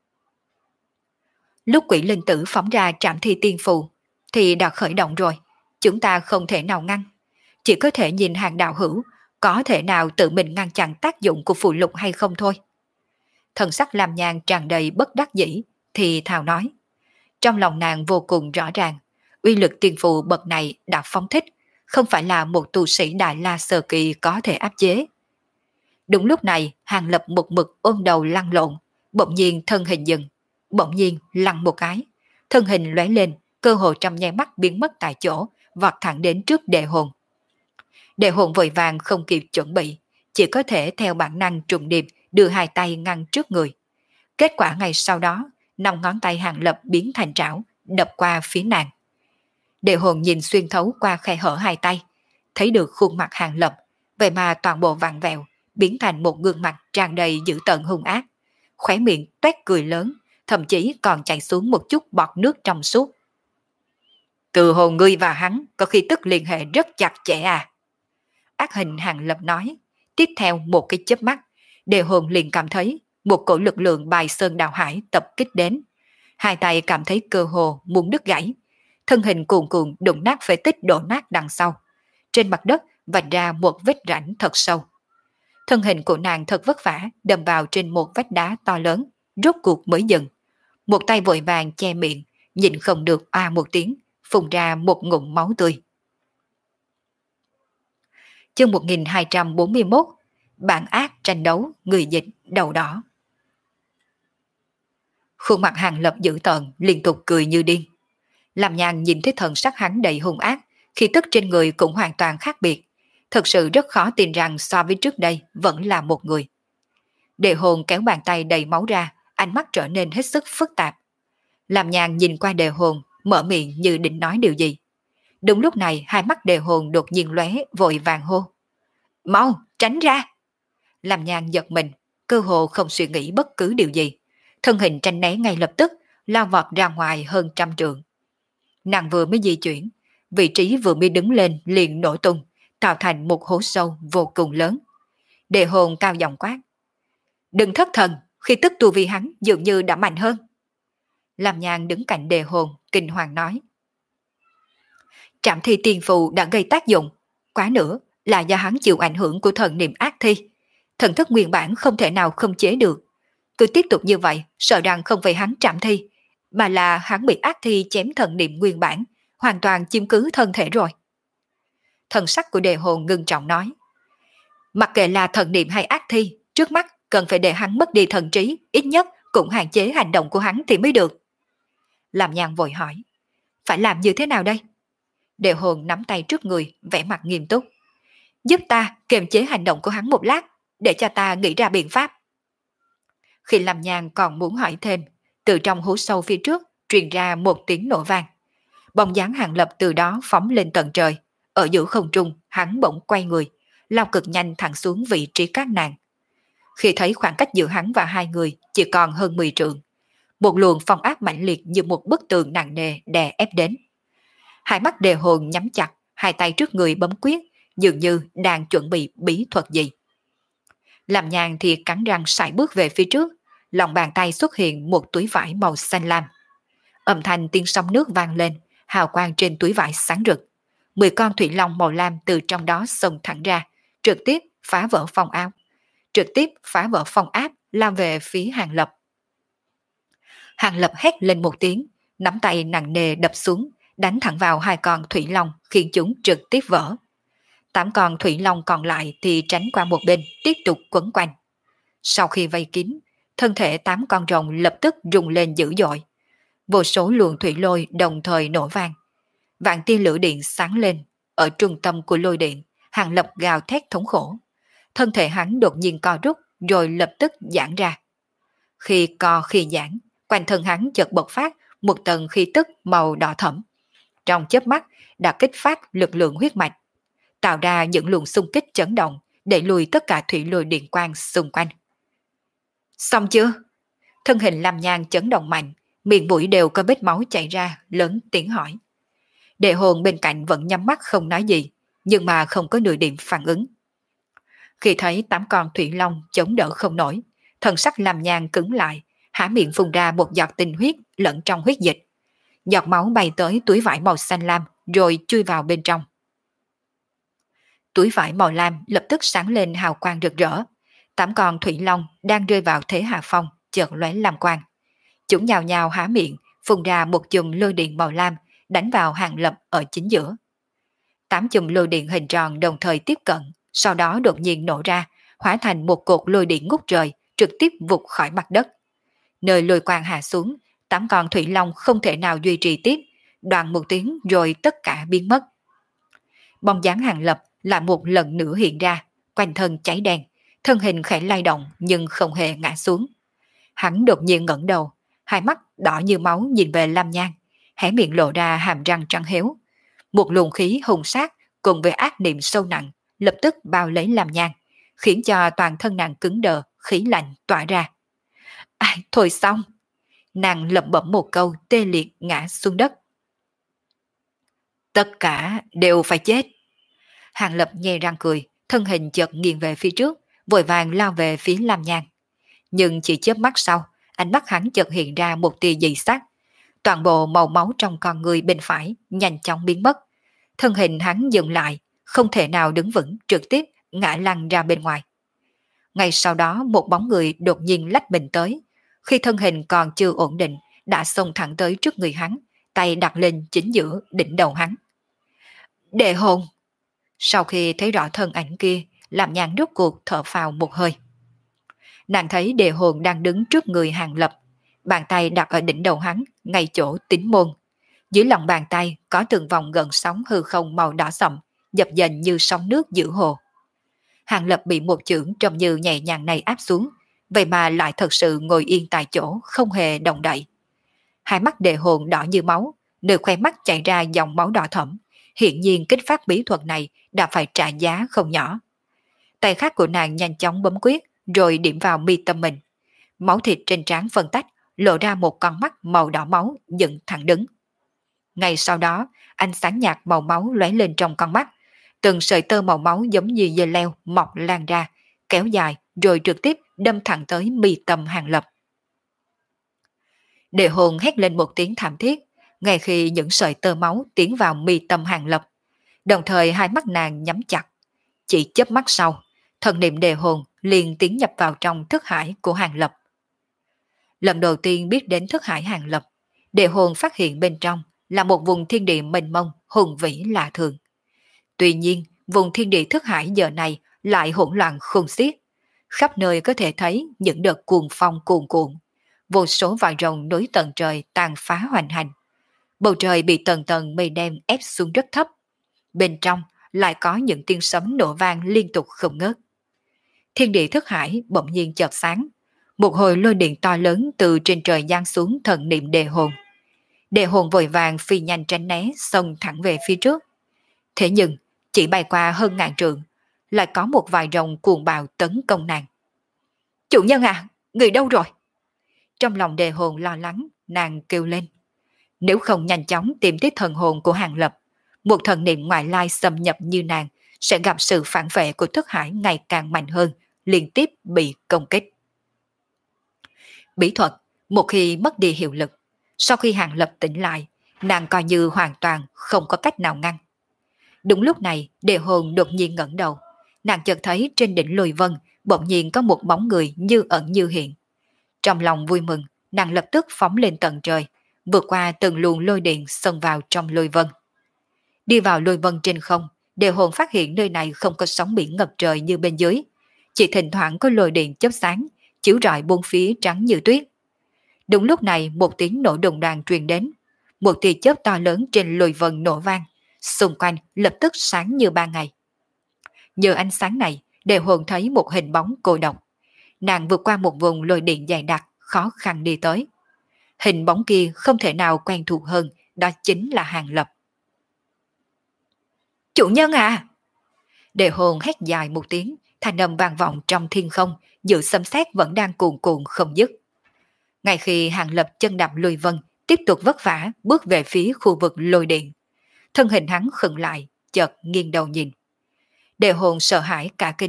Lúc quỷ linh tử phóng ra trảm thi tiên phù, thì đã khởi động rồi, chúng ta không thể nào ngăn. Chỉ có thể nhìn Hàng đạo hữu, có thể nào tự mình ngăn chặn tác dụng của phù lục hay không thôi. Thần sắc Lam Nhan tràn đầy bất đắc dĩ, thì thào nói. Trong lòng nàng vô cùng rõ ràng, uy lực tiên phù bậc này đã phóng thích, không phải là một tu sĩ Đại La sơ kỳ có thể áp chế. Đúng lúc này, Hàng Lập một mực ôm đầu lăn lộn, bỗng nhiên thân hình dừng, bỗng nhiên lăn một cái, thân hình lóe lên, cơ hồ trong nháy mắt biến mất tại chỗ, vọt thẳng đến trước đệ hồn. Đệ hồn vội vàng không kịp chuẩn bị, chỉ có thể theo bản năng trùng điệp đưa hai tay ngăn trước người. Kết quả ngày sau đó, năm ngón tay Hàng Lập biến thành trảo, đập qua phía nàng. Đệ hồn nhìn xuyên thấu qua khe hở hai tay, thấy được khuôn mặt Hàng Lập, vậy mà toàn bộ vặn vẹo, biến thành một gương mặt tràn đầy dữ tợn hung ác, khóe miệng toét cười lớn, thậm chí còn chảy xuống một chút bọt nước trong suốt. Từ hồ ngươi và hắn có khi tức liên hệ rất chặt chẽ à? Ác hình Hàng Lập nói. Tiếp theo một cái chớp mắt, Đệ hồn liền cảm thấy một cổ lực lượng bài sơn đào hải tập kích đến. Hai tay cảm thấy cơ hồ muốn đứt gãy, thân hình cuồn cuộn đụng nát phế tích đổ nát đằng sau. Trên mặt đất vạch ra một vết rãnh thật sâu. Thân hình của nàng thật vất vả đâm vào trên một vách đá to lớn, rốt cuộc mới dừng. Một tay vội vàng che miệng, nhịn không được a một tiếng, phun ra một ngụm máu tươi. Chương một nghìn hai trăm bốn mươi mốt, bản ác tranh đấu, người dịch đầu đỏ. Khuôn mặt Hàng Lập dữ tợn, liên tục cười như điên. Làm Nhàn nhìn thấy thần sắc hắn đầy hung ác, khí tức trên người cũng hoàn toàn khác biệt. Thật sự rất khó tin rằng so với trước đây vẫn là một người. Đệ hồn kéo bàn tay đầy máu ra, ánh mắt trở nên hết sức phức tạp. Làm Nhàn nhìn qua đệ hồn, mở miệng như định nói điều gì. Đúng lúc này hai mắt đệ hồn đột nhiên lóe, vội vàng hô. Mau, tránh ra! Làm Nhàn giật mình, cơ hồ không suy nghĩ bất cứ điều gì. Thân hình tranh né ngay lập tức, lao vọt ra ngoài hơn trăm trượng. Nàng vừa mới di chuyển, vị trí vừa mới đứng lên liền nổ tung, tạo thành một hố sâu vô cùng lớn. Đệ hồn cao giọng quát. Đừng thất thần, khi tức tu vi hắn dường như đã mạnh hơn. Làm Nhàn đứng cạnh đệ hồn, kinh hoàng nói. Trảm thi tiên phù đã gây tác dụng, quá nữa là do hắn chịu ảnh hưởng của thần niệm ác thi. Thần thức nguyên bản không thể nào không chế được. Cứ tiếp tục như vậy, sợ rằng không phải hắn trảm thi, mà là hắn bị ác thi chém thần niệm nguyên bản, hoàn toàn chiếm cứ thân thể rồi. Thần sắc của đệ hồn ngưng trọng nói. Mặc kệ là thần niệm hay ác thi, trước mắt cần phải để hắn mất đi thần trí, ít nhất cũng hạn chế hành động của hắn thì mới được. Làm Nhàn vội hỏi. Phải làm như thế nào đây? Đệ hồn nắm tay trước người, vẻ mặt nghiêm túc. Giúp ta kiềm chế hành động của hắn một lát, để cho ta nghĩ ra biện pháp. Khi Làm Nhàn còn muốn hỏi thêm, từ trong hố sâu phía trước truyền ra một tiếng nổ vang. Bóng dáng Hàng Lập từ đó phóng lên tận trời. Ở giữa không trung, hắn bỗng quay người, lao cực nhanh thẳng xuống vị trí các nàng. Khi thấy khoảng cách giữa hắn và hai người chỉ còn hơn mười trượng, một luồng phong áp mạnh liệt như một bức tường nặng nề đè ép đến. Hai mắt Đề hồn nhắm chặt, hai tay trước người bấm quyết, dường như đang chuẩn bị bí thuật gì. Làm Nhàn thì cắn răng sải bước về phía trước, lòng bàn tay xuất hiện một túi vải màu xanh lam. Âm thanh tiếng sóng nước vang lên, hào quang trên túi vải sáng rực. Mười con thủy long màu lam từ trong đó xông thẳng ra, trực tiếp phá vỡ phong áp, trực tiếp phá vỡ phong áp, lao về phía Hàng Lập. Hàng Lập hét lên một tiếng, nắm tay nặng nề đập xuống, đánh thẳng vào hai con thủy long, khiến chúng trực tiếp vỡ. Tám con thủy long còn lại thì tránh qua một bên, tiếp tục quấn quanh. Sau khi vây kín, thân thể tám con rồng lập tức rung lên dữ dội. Vô số luồng thủy lôi đồng thời nổ vang. Vạn tia lửa điện sáng lên, ở trung tâm của lôi điện, Hàng Lập gào thét thống khổ. Thân thể hắn đột nhiên co rút, rồi lập tức giãn ra. Khi co khi giãn, quanh thân hắn chợt bộc phát một tầng khí tức màu đỏ thẫm. Trong chớp mắt đã kích phát lực lượng huyết mạch, tạo ra những luồng xung kích chấn động, đẩy lùi tất cả thủy lôi điện quang xung quanh. Xong chưa? Thân hình Lam Nhan chấn động mạnh, miệng mũi đều có vết máu chảy ra, lớn tiếng hỏi. Đệ hồn bên cạnh vẫn nhắm mắt không nói gì, nhưng mà không có nửa điểm phản ứng. Khi thấy tám con thủy long chống đỡ không nổi, thần sắc làm nhàn cứng lại, há miệng phun ra một giọt tinh huyết lẫn trong huyết dịch. Giọt máu bay tới túi vải màu xanh lam rồi chui vào bên trong. Túi vải màu lam lập tức sáng lên hào quang rực rỡ. Tám con thủy long đang rơi vào thế hạ phong, chợt lóe lam quang. Chúng nhào nhào há miệng, phun ra một chùm lôi điện màu lam, đánh vào Hàng Lập ở chính giữa. Tám chùm lôi điện hình tròn đồng thời tiếp cận, sau đó đột nhiên nổ ra, hóa thành một cột lôi điện ngút trời, trực tiếp vụt khỏi mặt đất. Nơi lôi quang hạ xuống, tám con thủy long không thể nào duy trì tiếp, đoạn một tiếng rồi tất cả biến mất. Bóng dáng Hàng Lập lại một lần nữa hiện ra, quanh thân cháy đen, thân hình khẽ lay động nhưng không hề ngã xuống. Hắn đột nhiên ngẩng đầu, hai mắt đỏ như máu nhìn về Lam Nhan, hé miệng lộ ra hàm răng trắng héo. Một luồng khí hung sát cùng với ác niệm sâu nặng lập tức bao lấy Lam Nhan, khiến cho toàn thân nàng cứng đờ, khí lạnh tỏa ra. Ai, thôi xong. Nàng lẩm bẩm một câu tê liệt ngã xuống đất. Tất cả đều phải chết. Hàng Lập nhe răng cười, thân hình chợt nghiêng về phía trước, vội vàng lao về phía Lam Nhan. Nhưng chỉ chớp mắt sau, ánh mắt hắn chợt hiện ra một tia dị sắc. Toàn bộ màu máu trong con người bên phải nhanh chóng biến mất. Thân hình hắn dừng lại, không thể nào đứng vững, trực tiếp ngã lăn ra bên ngoài. Ngay sau đó một bóng người đột nhiên lách mình tới. Khi thân hình còn chưa ổn định, đã xông thẳng tới trước người hắn, tay đặt lên chính giữa đỉnh đầu hắn. Đệ hồn! Sau khi thấy rõ thân ảnh kia, Lam Nhan rốt cuộc thở phào một hơi. Nàng thấy Đệ hồn đang đứng trước người Hàng Lập, bàn tay đặt ở đỉnh đầu hắn, ngay chỗ tính môn. Dưới lòng bàn tay có từng vòng gần sóng hư không màu đỏ sậm, dập dềnh như sóng nước giữa hồ. Hàng Lập bị một chưởng trông như nhẹ nhàng này áp xuống, vậy mà lại thật sự ngồi yên tại chỗ, không hề động đậy. Hai mắt Đệ hồn đỏ như máu, nơi khoe mắt chảy ra dòng máu đỏ thẫm, hiện nhiên kích phát bí thuật này đã phải trả giá không nhỏ. Tay khác của nàng nhanh chóng bấm quyết, rồi điểm vào mi tâm mình. Máu thịt trên trán phân tách, lộ ra một con mắt màu đỏ máu dựng thẳng đứng. Ngay sau đó, ánh sáng nhạt màu máu lóe lên trong con mắt. Từng sợi tơ màu máu giống như dây leo mọc lan ra, kéo dài rồi trực tiếp đâm thẳng tới mi tâm Hàng Lập. Đệ hồn hét lên một tiếng thảm thiết, ngay khi những sợi tơ máu tiến vào mi tâm Hàng Lập. Đồng thời hai mắt nàng nhắm chặt. Chỉ chớp mắt sau, thần niệm Đệ hồn liền tiến nhập vào trong thức hải của Hàng Lập. Lần đầu tiên biết đến thức hải Hàng Lập, Đệ hồn phát hiện bên trong là một vùng thiên địa mênh mông, hùng vĩ lạ thường. Tuy nhiên, vùng thiên địa thức hải giờ này lại hỗn loạn khôn xiết. Khắp nơi có thể thấy những đợt cuồng phong cuồn cuộn. Vô số vòi rồng nối tầng trời tàn phá hoành hành. Bầu trời bị tầng tầng mây đen ép xuống rất thấp. Bên trong lại có những tiếng sấm nổ vang liên tục không ngớt. Thiên địa thức hải bỗng nhiên chợt sáng. Một hồi lôi điện to lớn từ trên trời giáng xuống thần niệm Đệ hồn. Đệ hồn vội vàng phi nhanh tránh né, xông thẳng về phía trước. Thế nhưng, chỉ bay qua hơn ngàn trượng, lại có một vài rồng cuồng bạo tấn công nàng. Chủ nhân à, người đâu rồi? Trong lòng Đệ hồn lo lắng, nàng kêu lên. Nếu không nhanh chóng tìm tới thần hồn của Hàng Lập, một thần niệm ngoại lai xâm nhập như nàng sẽ gặp sự phản vệ của thức hải ngày càng mạnh hơn, liên tiếp bị công kích. Bí thuật, một khi mất đi hiệu lực, sau khi Hàng Lập tỉnh lại, nàng coi như hoàn toàn không có cách nào ngăn. Đúng lúc này, Đệ hồn đột nhiên ngẩng đầu, nàng chợt thấy trên đỉnh lôi vân bỗng nhiên có một bóng người như ẩn như hiện. Trong lòng vui mừng, nàng lập tức phóng lên tận trời, vượt qua từng luồng lôi điện xông vào trong lôi vân. Đi vào lôi vân trên không, Đệ hồn phát hiện nơi này không có sóng biển ngập trời như bên dưới, chỉ thỉnh thoảng có lôi điện chớp sáng, chiếu rọi bốn phía trắng như tuyết. Đúng lúc này một tiếng nổ đùng đoàng truyền đến, một tia chớp to lớn trên lôi vân nổ vang, xung quanh lập tức sáng như ban ngày. Nhờ ánh sáng này, Đệ hồn thấy một hình bóng cô độc. Nàng vượt qua một vùng lôi điện dày đặc, khó khăn đi tới. Hình bóng kia không thể nào quen thuộc hơn, đó chính là Hàng Lập. Chủ nhân à! Đệ hồn hét dài một tiếng, thanh âm vang vọng trong thiên không, dự xâm xét vẫn đang cuồn cuộn không dứt. Ngay khi Hàng Lập chân đạp lôi vân, tiếp tục vất vả bước về phía khu vực lôi điện. Thân hình hắn khựng lại, chợt nghiêng đầu nhìn. Đệ hồn sợ hãi cả kinh,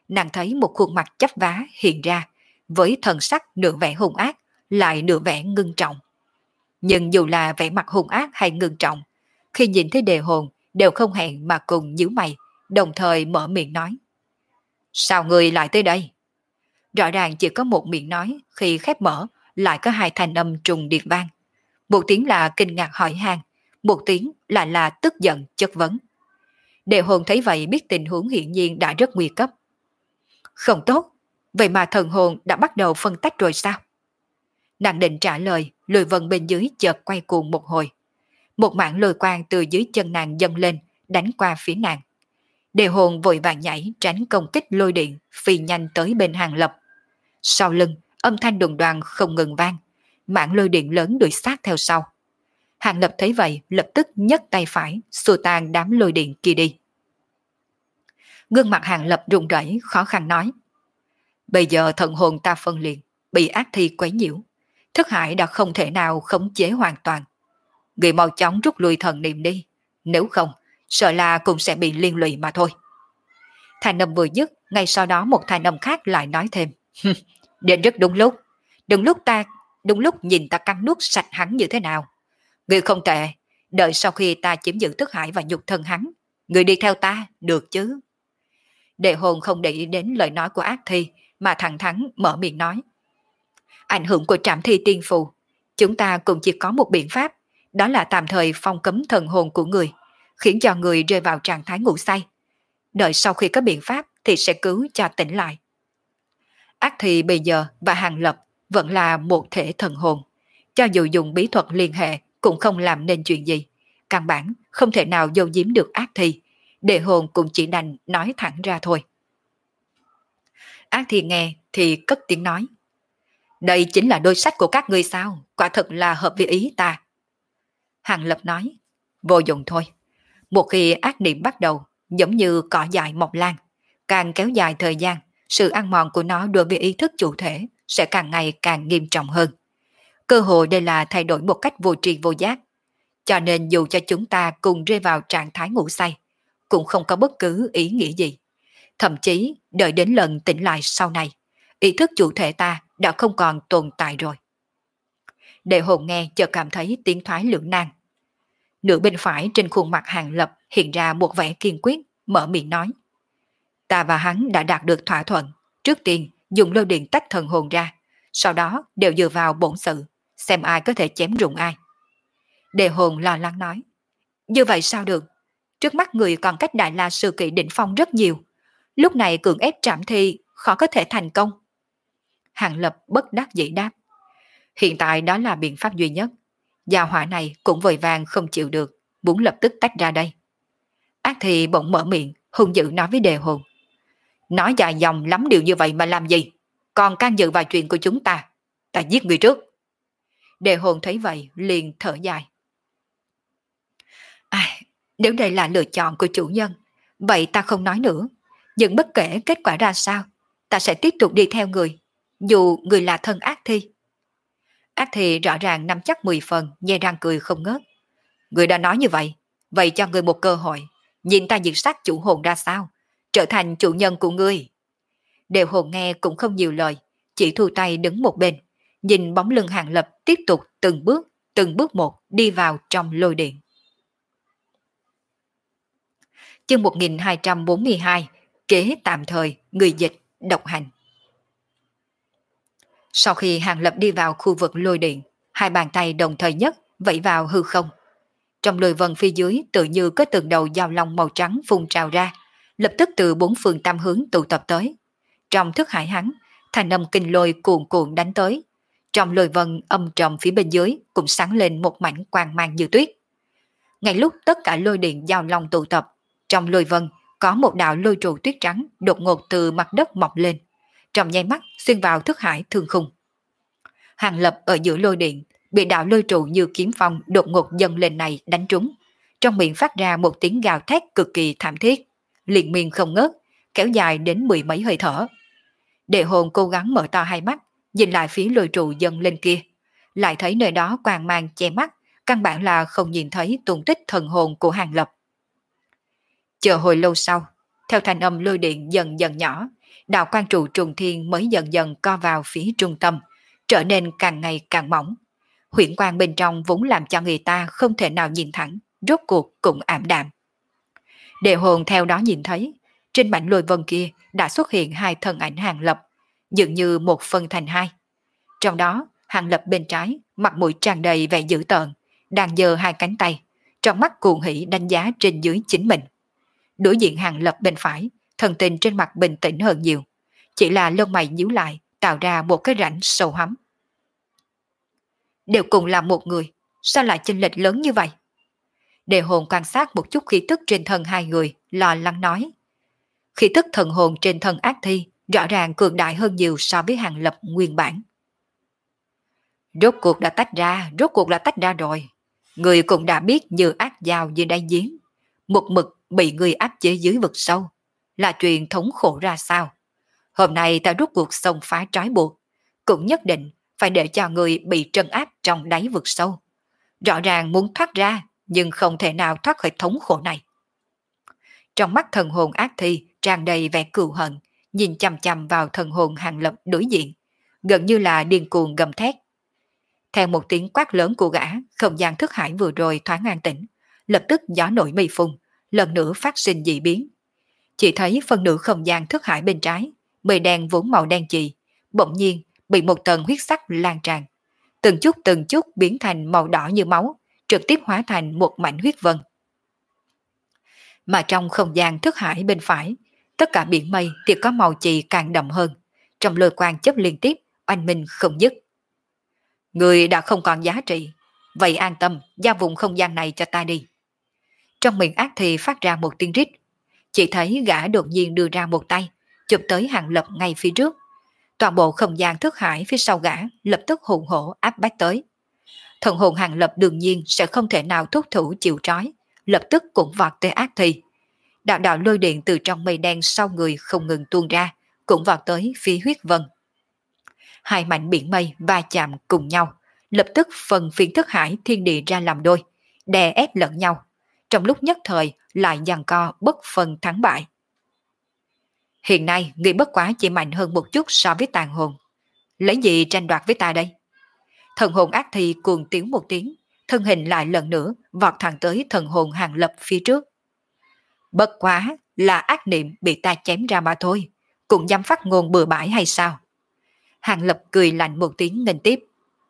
nàng thấy một khuôn mặt chấp vá hiện ra, với thần sắc nửa vẻ hung ác, lại nửa vẻ ngưng trọng. Nhưng dù là vẻ mặt hung ác hay ngưng trọng, khi nhìn thấy Đề Hồn đều không hẹn mà cùng nhíu mày, đồng thời mở miệng nói. Sao người lại tới đây? Rõ ràng chỉ có một miệng nói, khi khép mở lại có hai thanh âm trùng điệp vang. Một tiếng là kinh ngạc hỏi han, một tiếng lại là tức giận chất vấn. Đề Hồn thấy vậy biết tình huống hiển nhiên đã rất nguy cấp. Không tốt, vậy mà thần hồn đã bắt đầu phân tách rồi sao? Nàng định trả lời, lôi vân bên dưới chợt quay cuồng một hồi. Một mảng lôi quang từ dưới chân nàng dâng lên, đánh qua phía nàng. Đề Hồn vội vàng nhảy tránh công kích lôi điện, phi nhanh tới bên Hàng Lập. Sau lưng, âm thanh đùng đoàng không ngừng vang, mảng lôi điện lớn đuổi sát theo sau. Hàng Lập thấy vậy, lập tức nhấc tay phải, xua tan đám lôi điện kia đi. Gương mặt Hàng Lập run rẩy, khó khăn nói. Bây giờ thần hồn ta phân liệt, bị ác thi quấy nhiễu. Thức hải đã không thể nào khống chế hoàn toàn. Người mau chóng rút lui thần niệm đi, nếu không, sợ là cũng sẽ bị liên lụy mà thôi. Thanh âm vừa dứt, ngay sau đó một thanh âm khác lại nói thêm. Đến rất đúng lúc, đúng lúc ta, đúng lúc nhìn ta cắn nuốt sạch hắn như thế nào. Người không tệ, đợi sau khi ta chiếm giữ thức hải và nhục thân hắn, người đi theo ta, được chứ? Đệ Hồn không để ý đến lời nói của ác thi, mà thẳng thắn mở miệng nói. Ảnh hưởng của trảm thi tiên phù, chúng ta cũng chỉ có một biện pháp, đó là tạm thời phong cấm thần hồn của người, khiến cho người rơi vào trạng thái ngủ say. Đợi sau khi có biện pháp thì sẽ cứu cho tỉnh lại. Ác thi bây giờ và Hàng Lập vẫn là một thể thần hồn, cho dù dùng bí thuật liên hệ cũng không làm nên chuyện gì, căn bản không thể nào giấu giếm được ác thi. Đệ Hồn cũng chỉ đành nói thẳng ra thôi. Ác thi nghe thì cất tiếng nói. Đây chính là đôi sách của các ngươi sao, quả thật là hợp với ý ta. Hàng Lập nói, vô dụng thôi. Một khi ác niệm bắt đầu, giống như cỏ dại mọc lan, càng kéo dài thời gian, sự ăn mòn của nó đối với ý thức chủ thể sẽ càng ngày càng nghiêm trọng hơn. Cơ hội đây là thay đổi một cách vô tri vô giác. Cho nên dù cho chúng ta cùng rơi vào trạng thái ngủ say, cũng không có bất cứ ý nghĩa gì. Thậm chí đợi đến lần tỉnh lại sau này, ý thức chủ thể ta đã không còn tồn tại rồi. Đệ Hồn nghe chợt cảm thấy tiếng thoái lưỡng nan. Nửa bên phải trên khuôn mặt Hàng Lập hiện ra một vẻ kiên quyết, mở miệng nói. Ta và hắn đã đạt được thỏa thuận, trước tiên dùng lôi điện tách thần hồn ra, sau đó đều dựa vào bổn sự, xem ai có thể chém rụng ai. Đệ Hồn lo lắng nói. Như vậy sao được? Trước mắt người còn cách Đại La Sư Kỵ đỉnh phong rất nhiều. Lúc này cưỡng ép trảm thi khó có thể thành công. Hàng Lập bất đắc dĩ đáp. Hiện tại đó là biện pháp duy nhất. Gia hỏa này cũng vội vàng không chịu được, muốn lập tức tách ra đây. Ác thì bỗng mở miệng, hung dữ nói với Đề Hồn. Nói dài dòng lắm điều như vậy mà làm gì? Còn can dự vào chuyện của chúng ta. Ta giết người trước. Đề Hồn thấy vậy liền thở dài. À, nếu đây là lựa chọn của chủ nhân, vậy ta không nói nữa. Nhưng bất kể kết quả ra sao, ta sẽ tiếp tục đi theo người, dù người là thân ác thi. Ác thi rõ ràng nắm chắc mười phần, nhe răng cười không ngớt. Người đã nói như vậy, vậy cho người một cơ hội, nhìn ta diệt sát chủ hồn ra sao, trở thành chủ nhân của ngươi. Đều Hồn nghe cũng không nhiều lời, chỉ thu tay đứng một bên, nhìn bóng lưng Hàng Lập tiếp tục từng bước, từng bước một đi vào trong lôi điện. Chương một nghìn hai trăm bốn mươi hai, kế tạm thời, người dịch, độc hành. Sau khi Hàng Lập đi vào khu vực lôi điện, hai bàn tay đồng thời nhất vẫy vào hư không. Trong lôi vân phía dưới tự như có từng đầu dao long màu trắng phun trào ra, lập tức từ bốn phương tam hướng tụ tập tới. Trong thức hải hắn, thanh âm kinh lôi cuồn cuộn đánh tới. Trong lôi vân âm trầm phía bên dưới cũng sáng lên một mảnh quang mang như tuyết. Ngay lúc tất cả lôi điện dao long tụ tập, trong lôi vân có một đạo lôi trụ tuyết trắng đột ngột từ mặt đất mọc lên, trong nháy mắt xuyên vào thức hải thương khung. Hàng Lập ở giữa lôi điện bị đạo lôi trụ như kiếm phong đột ngột dâng lên này đánh trúng, trong miệng phát ra một tiếng gào thét cực kỳ thảm thiết, liên miên không ngớt, kéo dài đến mười mấy hơi thở. Đệ Hồn cố gắng mở to hai mắt, nhìn lại phía lôi trụ dâng lên kia, lại thấy nơi đó quang mang che mắt, căn bản là không nhìn thấy tung tích thần hồn của Hàng Lập. Chờ hồi lâu sau, theo thanh âm lôi điện dần dần nhỏ, đạo quan trụ trùng thiên mới dần dần co vào phía trung tâm, trở nên càng ngày càng mỏng. Huyễn quang bên trong vốn làm cho người ta không thể nào nhìn thẳng, rốt cuộc cũng ảm đạm. Đệ hồn theo đó nhìn thấy, trên mảnh lôi vân kia đã xuất hiện hai thân ảnh Hàng Lập, dường như một phân thành hai. Trong đó, Hàng Lập bên trái, mặt mũi tràn đầy vẻ dữ tợn, đang giơ hai cánh tay, trong mắt cuồng hỉ đánh giá trên dưới chính mình. Đối diện Hàng Lập bên phải, thần tình trên mặt bình tĩnh hơn nhiều, chỉ là lông mày nhíu lại, tạo ra một cái rãnh sâu hắm. Đều cùng là một người, sao lại chênh lệch lớn như vậy? Đệ hồn quan sát một chút khí tức trên thân hai người, lo lắng nói. Khí tức thần hồn trên thân ác thi rõ ràng cường đại hơn nhiều so với Hàng Lập nguyên bản. Rốt cuộc đã tách ra, rốt cuộc đã tách ra rồi. Người cũng đã biết như ác dao như đáy giếng, một mực bị người áp chế dưới vực sâu, là chuyện thống khổ ra sao. Hôm nay ta rốt cuộc xông phá trói buộc, cũng nhất định phải để cho người bị trấn áp trong đáy vực sâu. Rõ ràng muốn thoát ra, nhưng không thể nào thoát khỏi thống khổ này. Trong mắt thần hồn ác thi tràn đầy vẻ cừu hận, nhìn chằm chằm vào thần hồn Hàng Lập đối diện, gần như là điên cuồng gầm thét. Theo một tiếng quát lớn của gã, không gian thức hải vừa rồi thoáng an tĩnh, lập tức gió nổi mây phun, lần nữa phát sinh dị biến. Chỉ thấy phần nửa không gian thức hải bên trái, mây đen vốn màu đen chì, bỗng nhiên bị một tầng huyết sắc lan tràn, từng chút từng chút biến thành màu đỏ như máu, trực tiếp hóa thành một mảnh huyết vân. Mà trong không gian thức hải bên phải, tất cả biển mây thì có màu chì càng đậm hơn, trong lôi quang chớp liên tiếp, oanh minh không dứt. Người đã không còn giá trị, vậy an tâm, giao vùng không gian này cho ta đi. Trong miệng ác thì phát ra một tiếng rít, chỉ thấy gã đột nhiên đưa ra một tay, chụp tới Hàng Lập ngay phía trước. Toàn bộ không gian thức hải phía sau gã lập tức hùng hổ áp bách tới. Thần hồn Hàng Lập đương nhiên sẽ không thể nào thúc thủ chịu trói, lập tức cũng vọt tới ác thi. Đạo đạo lôi điện từ trong mây đen sau người không ngừng tuôn ra, cũng vọt tới phía huyết vân. Hai mảnh biển mây va chạm cùng nhau, lập tức phần phiến thức hải thiên địa ra làm đôi, đè ép lẫn nhau. Trong lúc nhất thời lại giằng co bất phân thắng bại. Hiện nay người bất quá chỉ mạnh hơn một chút so với tàn hồn. Lấy gì tranh đoạt với ta đây? Thần hồn ác thi cuồng tiếu một tiếng, thân hình lại lần nữa vọt thẳng tới thần hồn Hàng Lập phía trước. Bất quá là ác niệm bị ta chém ra mà thôi, cũng dám phát ngôn bừa bãi hay sao? Hàng Lập cười lạnh một tiếng nghênh tiếp.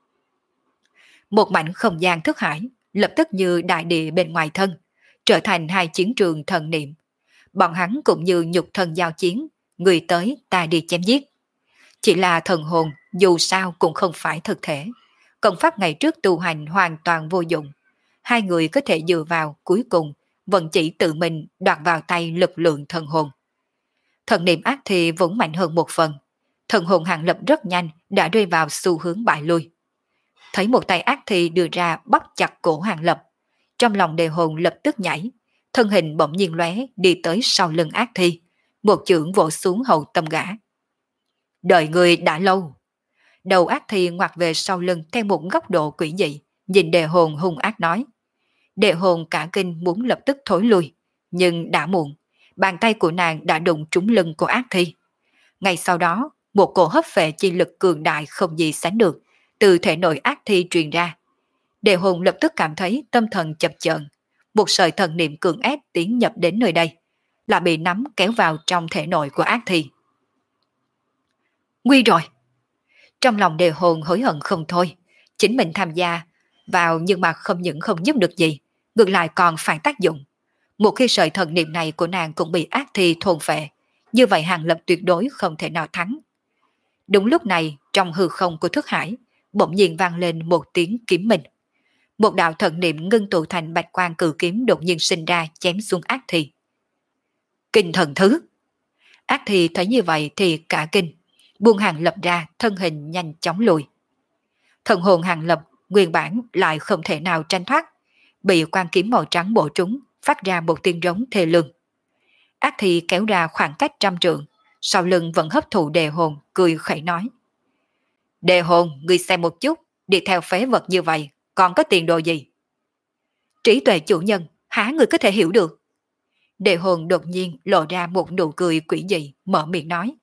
Một mảnh không gian thức hải lập tức như đại địa bên ngoài thân, trở thành hai chiến trường thần niệm. Bọn hắn cũng như nhục thân giao chiến, người tới ta đi chém giết. Chỉ là thần hồn dù sao cũng không phải thực thể, công pháp ngày trước tu hành hoàn toàn vô dụng. Hai người có thể dựa vào cuối cùng vẫn chỉ tự mình đoạt vào tay lực lượng thần hồn. Thần niệm ác thì vẫn mạnh hơn một phần. Thần hồn Hàng Lập rất nhanh đã rơi vào xu hướng bại lui. Thấy một tay ác thì đưa ra bóp chặt cổ Hàng Lập, trong lòng đề hồn lập tức nhảy, thân hình bỗng nhiên lóe đi tới sau lưng ác thi, một chưởng vỗ xuống hậu tâm gã. Đợi người đã lâu. Đầu ác thi ngoặt về sau lưng theo một góc độ quỷ dị, nhìn đề hồn hung ác nói. Đề hồn cả kinh muốn lập tức thối lui, nhưng đã muộn, bàn tay của nàng đã đụng trúng lưng của ác thi. Ngay sau đó, một cổ hấp phệ chi lực cường đại không gì sánh được, từ thể nội ác thi truyền ra. Đề hồn lập tức cảm thấy tâm thần chập chờn, một sợi thần niệm cường ép tiến nhập đến nơi đây, là bị nắm kéo vào trong thể nội của ác thi. Nguy rồi! Trong lòng đề hồn hối hận không thôi, chính mình tham gia vào nhưng mà không những không giúp được gì, ngược lại còn phản tác dụng. Một khi sợi thần niệm này của nàng cũng bị ác thi thôn phệ, như vậy Hàng Lập tuyệt đối không thể nào thắng. Đúng lúc này, trong hư không của thức hải, bỗng nhiên vang lên một tiếng kiếm minh. Một đạo thần niệm ngưng tụ thành bạch quang cự kiếm đột nhiên sinh ra chém xuống ác thi. Kinh thần thứ! Ác thi thấy như vậy thì cả kinh, buông Hàng Lập ra, thân hình nhanh chóng lùi. Thần hồn Hàng Lập nguyên bản lại không thể nào tranh thoát, bị quang kiếm màu trắng bổ trúng, phát ra một tiếng rống thê lương. Ác thi kéo ra khoảng cách trăm trượng, sau lưng vẫn hấp thụ đề hồn, cười khẩy nói. Đề hồn, ngươi xem một chút, đi theo phế vật như vậy, còn có tiền đồ gì? Trí tuệ chủ nhân, há người có thể hiểu được? Đề hồn đột nhiên lộ ra một nụ cười quỷ dị, mở miệng nói.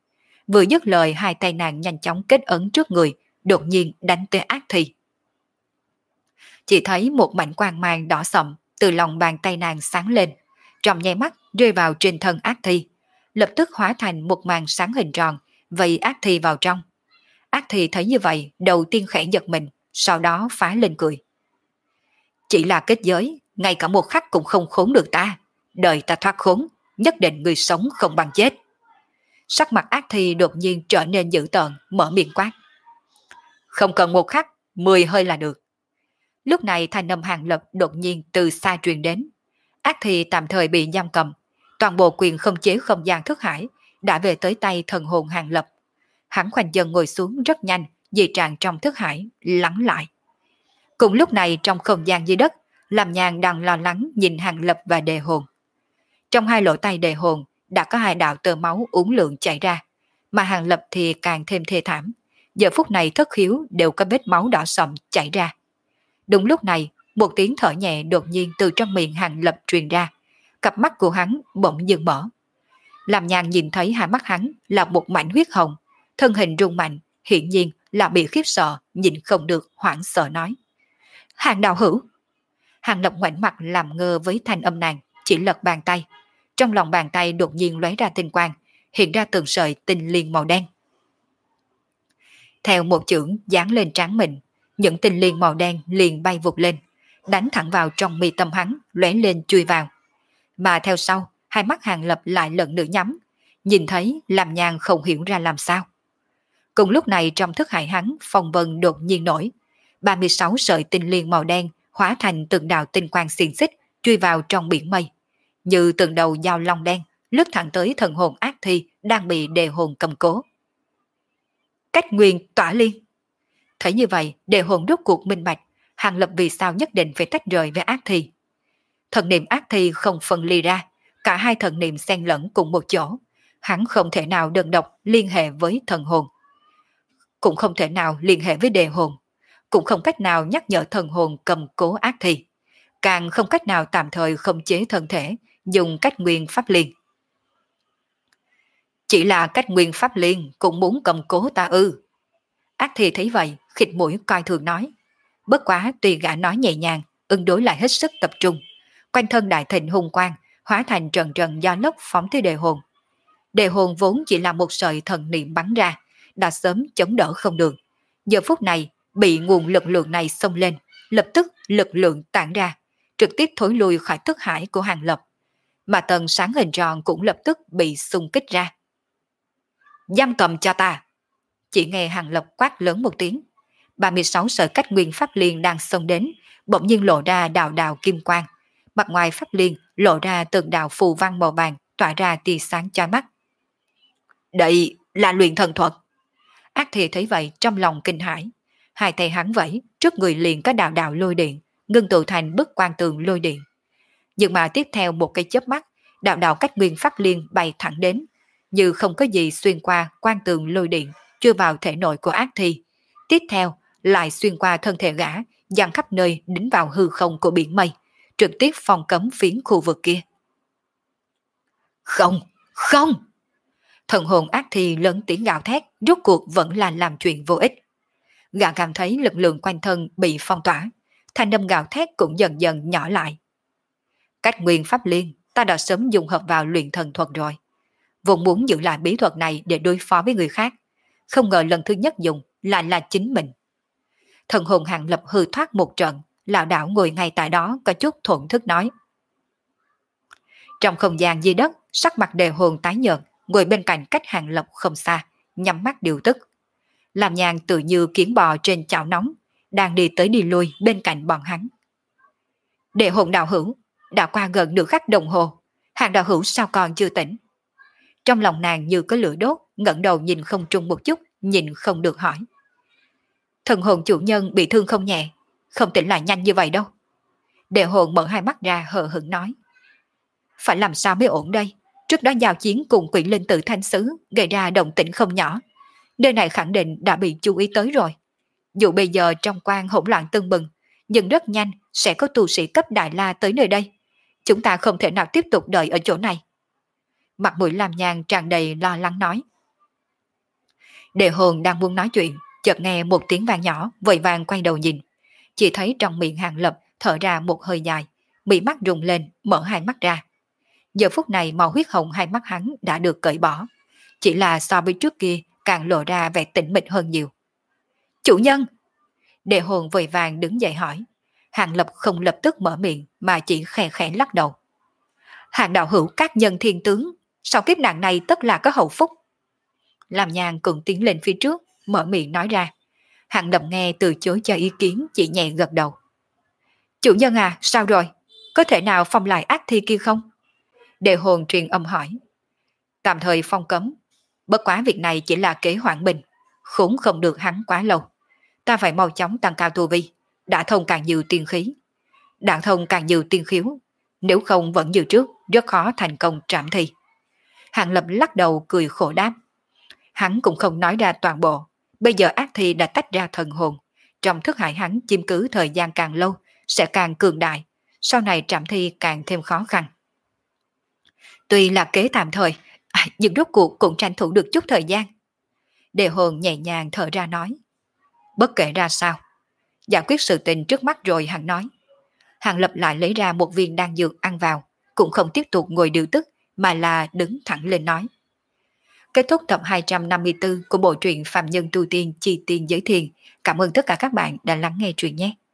Vừa dứt lời, hai tay nàng nhanh chóng kết ấn trước người, đột nhiên đánh tới ác thi. Chỉ thấy một mảnh quang mang đỏ sậm từ lòng bàn tay nàng sáng lên, trong nháy mắt rơi vào trên thân ác thi, lập tức hóa thành một màn sáng hình tròn, vây ác thi vào trong. Ác thi thấy như vậy, đầu tiên khẽ giật mình, sau đó phá lên cười. Chỉ là kết giới, ngay cả một khắc cũng không khốn được ta. Đời ta thoát khốn, nhất định người sống không bằng chết. Sắc mặt ác thi đột nhiên trở nên dữ tợn, mở miệng quát. Không cần một khắc, mười hơi là được. Lúc này thanh âm Hàng Lập đột nhiên từ xa truyền đến. Ác thi tạm thời bị giam cầm, toàn bộ quyền không chế không gian thức hải đã về tới tay thần hồn Hàng Lập. Hắn khoanh chân ngồi xuống rất nhanh, dị trạng trong thức hải lắng lại. Cùng lúc này trong không gian dưới đất, Lam Nhan đang lo lắng nhìn Hàng Lập và đề hồn. Trong hai lỗ tay đề hồn đã có hai đạo tơ máu uốn lượn chảy ra, mà Hàng Lập thì càng thêm thê thảm. Giờ phút này thất khiếu đều có vết máu đỏ sậm chảy ra. Đúng lúc này, một tiếng thở nhẹ đột nhiên từ trong miệng Hàng Lập truyền ra. Cặp mắt của hắn bỗng dưng mở. Lam Nhan nhìn thấy hai mắt hắn là một mảnh huyết hồng, thân hình rung mạnh, hiển nhiên là bị khiếp sợ, nhìn không được, hoảng sợ nói. Hàng đạo hữu. Hàng Lập ngoảnh mặt làm ngơ với thanh âm nàng, chỉ lật bàn tay. Trong lòng bàn tay đột nhiên lóe ra tinh quang, hiện ra từng sợi tinh liên màu đen. Theo một chưởng giáng lên trán mình, những tinh liên màu đen liền bay vụt lên, đánh thẳng vào trong mi tâm hắn, lóe lên chui vào. Mà theo sau, hai mắt Hàng Lập lại lần nữa nhắm, nhìn thấy Lam Nhan không hiểu ra làm sao. Cùng lúc này trong thức hải hắn, phong vân đột nhiên nổi, ba mươi sáu sợi tinh liên màu đen hóa thành từng đạo tinh quang xiềng xích chui vào trong biển mây, như từng đầu dao long đen lướt thẳng tới thần hồn ác thi đang bị đề hồn cầm cố. Cách nguyên tỏa liên. Thấy như vậy, đề hồn rốt cuộc minh bạch, Hàng Lập vì sao nhất định phải tách rời với ác thi. Thần niệm ác thi không phân ly ra, cả hai thần niệm xen lẫn cùng một chỗ, hắn không thể nào đơn độc liên hệ với thần hồn, cũng không thể nào liên hệ với đề hồn, cũng không cách nào nhắc nhở thần hồn cầm cố ác thi, càng không cách nào tạm thời khống chế thân thể, dùng cách nguyên pháp liên. Chỉ là cách nguyên pháp liên cũng muốn cầm cố ta ư? Ác thi thấy vậy, khịt mũi coi thường nói. Bất quá tùy gã nói nhẹ nhàng, ứng đối lại hết sức tập trung. Quanh thân đại thịnh hùng quang, hóa thành trần trần do lốc phóng tới đề hồn. Đề hồn vốn chỉ là một sợi thần niệm bắn ra, đã sớm chống đỡ không được. Giờ phút này, bị nguồn lực lượng này xông lên, lập tức lực lượng tản ra, trực tiếp thối lui khỏi thức hải của Hàng Lập. Mà tầng sáng hình tròn cũng lập tức bị xung kích ra. Giam cầm cho ta! Chỉ nghe Hàng Lập quát lớn một tiếng. ba mươi sáu sợi cách nguyên pháp liên đang xông đến, bỗng nhiên lộ ra đạo đạo kim quang. Mặt ngoài pháp liên lộ ra từng đạo phù văn màu vàng tỏa ra tia sáng chói mắt. Đây là luyện thần thuật. Ác thi thấy vậy trong lòng kinh hãi. Hai tay hắn vẫy, trước người liền có đạo đạo lôi điện, ngưng tụ thành bức quang tường lôi điện. Nhưng mà tiếp theo một cái chớp mắt, đạo đạo cách nguyên pháp liên bay thẳng đến, như không có gì xuyên qua quang tường lôi điện, chui vào thể nội của ác thi. Tiếp theo lại xuyên qua thân thể gã, dàn khắp nơi đính vào hư không của biển mây, trực tiếp phong cấm phiến khu vực kia. Không, không! Thần hồn ác thi lớn tiếng gào thét, rốt cuộc vẫn là làm chuyện vô ích. Gã cảm thấy lực lượng quanh thân bị phong tỏa, thanh âm gào thét cũng dần dần nhỏ lại. Cách nguyên pháp liên, ta đã sớm dùng hợp vào luyện thần thuật rồi. Vốn muốn giữ lại bí thuật này để đối phó với người khác, không ngờ lần thứ nhất dùng lại là chính mình. Thần hồn Hàng Lập hư thoát một trận, lão đảo ngồi ngay tại đó có chút thổn thức nói. Trong không gian dưới đất, sắc mặt đề hồn tái nhợt, ngồi bên cạnh cách Hàng Lập không xa, nhắm mắt điều tức. Làm nhàn tự như kiến bò trên chảo nóng, đang đi tới đi lui bên cạnh bọn hắn. Đề hồn đạo hữu, đã qua gần nửa khắc đồng hồ, Hàng đạo hữu sao còn chưa tỉnh? Trong lòng nàng như có lửa đốt, ngẩng đầu nhìn không trung một chút, nhìn không được hỏi. Thần hồn chủ nhân bị thương không nhẹ, không tỉnh lại nhanh như vậy đâu. Đề hồn mở hai mắt ra hờ hững nói. Phải làm sao mới ổn đây? Trước đó giao chiến cùng quỷ linh tử thanh sứ gây ra động tĩnh không nhỏ. Nơi này khẳng định đã bị chú ý tới rồi. Dù bây giờ trong quan hỗn loạn tưng bừng, nhưng rất nhanh sẽ có tu sĩ cấp đại la tới nơi đây. Chúng ta không thể nào tiếp tục đợi ở chỗ này. Mặt mũi làm nhàn tràn đầy lo lắng nói. Đề hồn đang muốn nói chuyện, chợt nghe một tiếng vang nhỏ, vội vàng quay đầu nhìn. Chỉ thấy trong miệng Hàng Lập thở ra một hơi dài, mí mắt rung lên, mở hai mắt ra. Giờ phút này màu huyết hồng hai mắt hắn đã được cởi bỏ, chỉ là so với trước kia càng lộ ra vẻ tĩnh mịch hơn nhiều. Chủ nhân! Đề hồn vội vàng đứng dậy hỏi. Hàng Lập không lập tức mở miệng mà chỉ khẽ khẽ lắc đầu. Hàng đạo hữu các nhân thiên tướng, sau kiếp nạn này tất là có hậu phúc. Làm nhàn cũng tiến lên phía trước, mở miệng nói ra. Hàng Lập nghe từ chối cho ý kiến, chỉ nhẹ gật đầu. Chủ nhân à, sao rồi? Có thể nào phong lại ác thi kia không? Đề hồn truyền âm hỏi. Tạm thời phong cấm, bất quá việc này chỉ là kế hoãn bình, khốn không được hắn quá lâu. Ta phải mau chóng tăng cao tu vi, đã thông càng nhiều tiên khí, đã thông càng nhiều tiên khiếu, nếu không vẫn như trước, rất khó thành công trảm thi. Hàng Lập lắc đầu cười khổ đáp. Hắn cũng không nói ra toàn bộ, bây giờ ác thi đã tách ra thần hồn, trong thức hải hắn chiếm cứ thời gian càng lâu, sẽ càng cường đại, sau này trảm thi càng thêm khó khăn. Tuy là kế tạm thời, à, nhưng rốt cuộc cũng tranh thủ được chút thời gian. Đề hồn nhẹ nhàng thở ra nói. Bất kể ra sao, giải quyết sự tình trước mắt rồi hắn nói. Hàng Lập lại lấy ra một viên đan dược ăn vào, cũng không tiếp tục ngồi điều tức, mà là đứng thẳng lên nói. Kết thúc tập hai trăm năm mươi tư của bộ truyện Phạm Nhân Tu Tiên Chi Tiên Giới Thiền. Cảm ơn tất cả các bạn đã lắng nghe truyện nhé.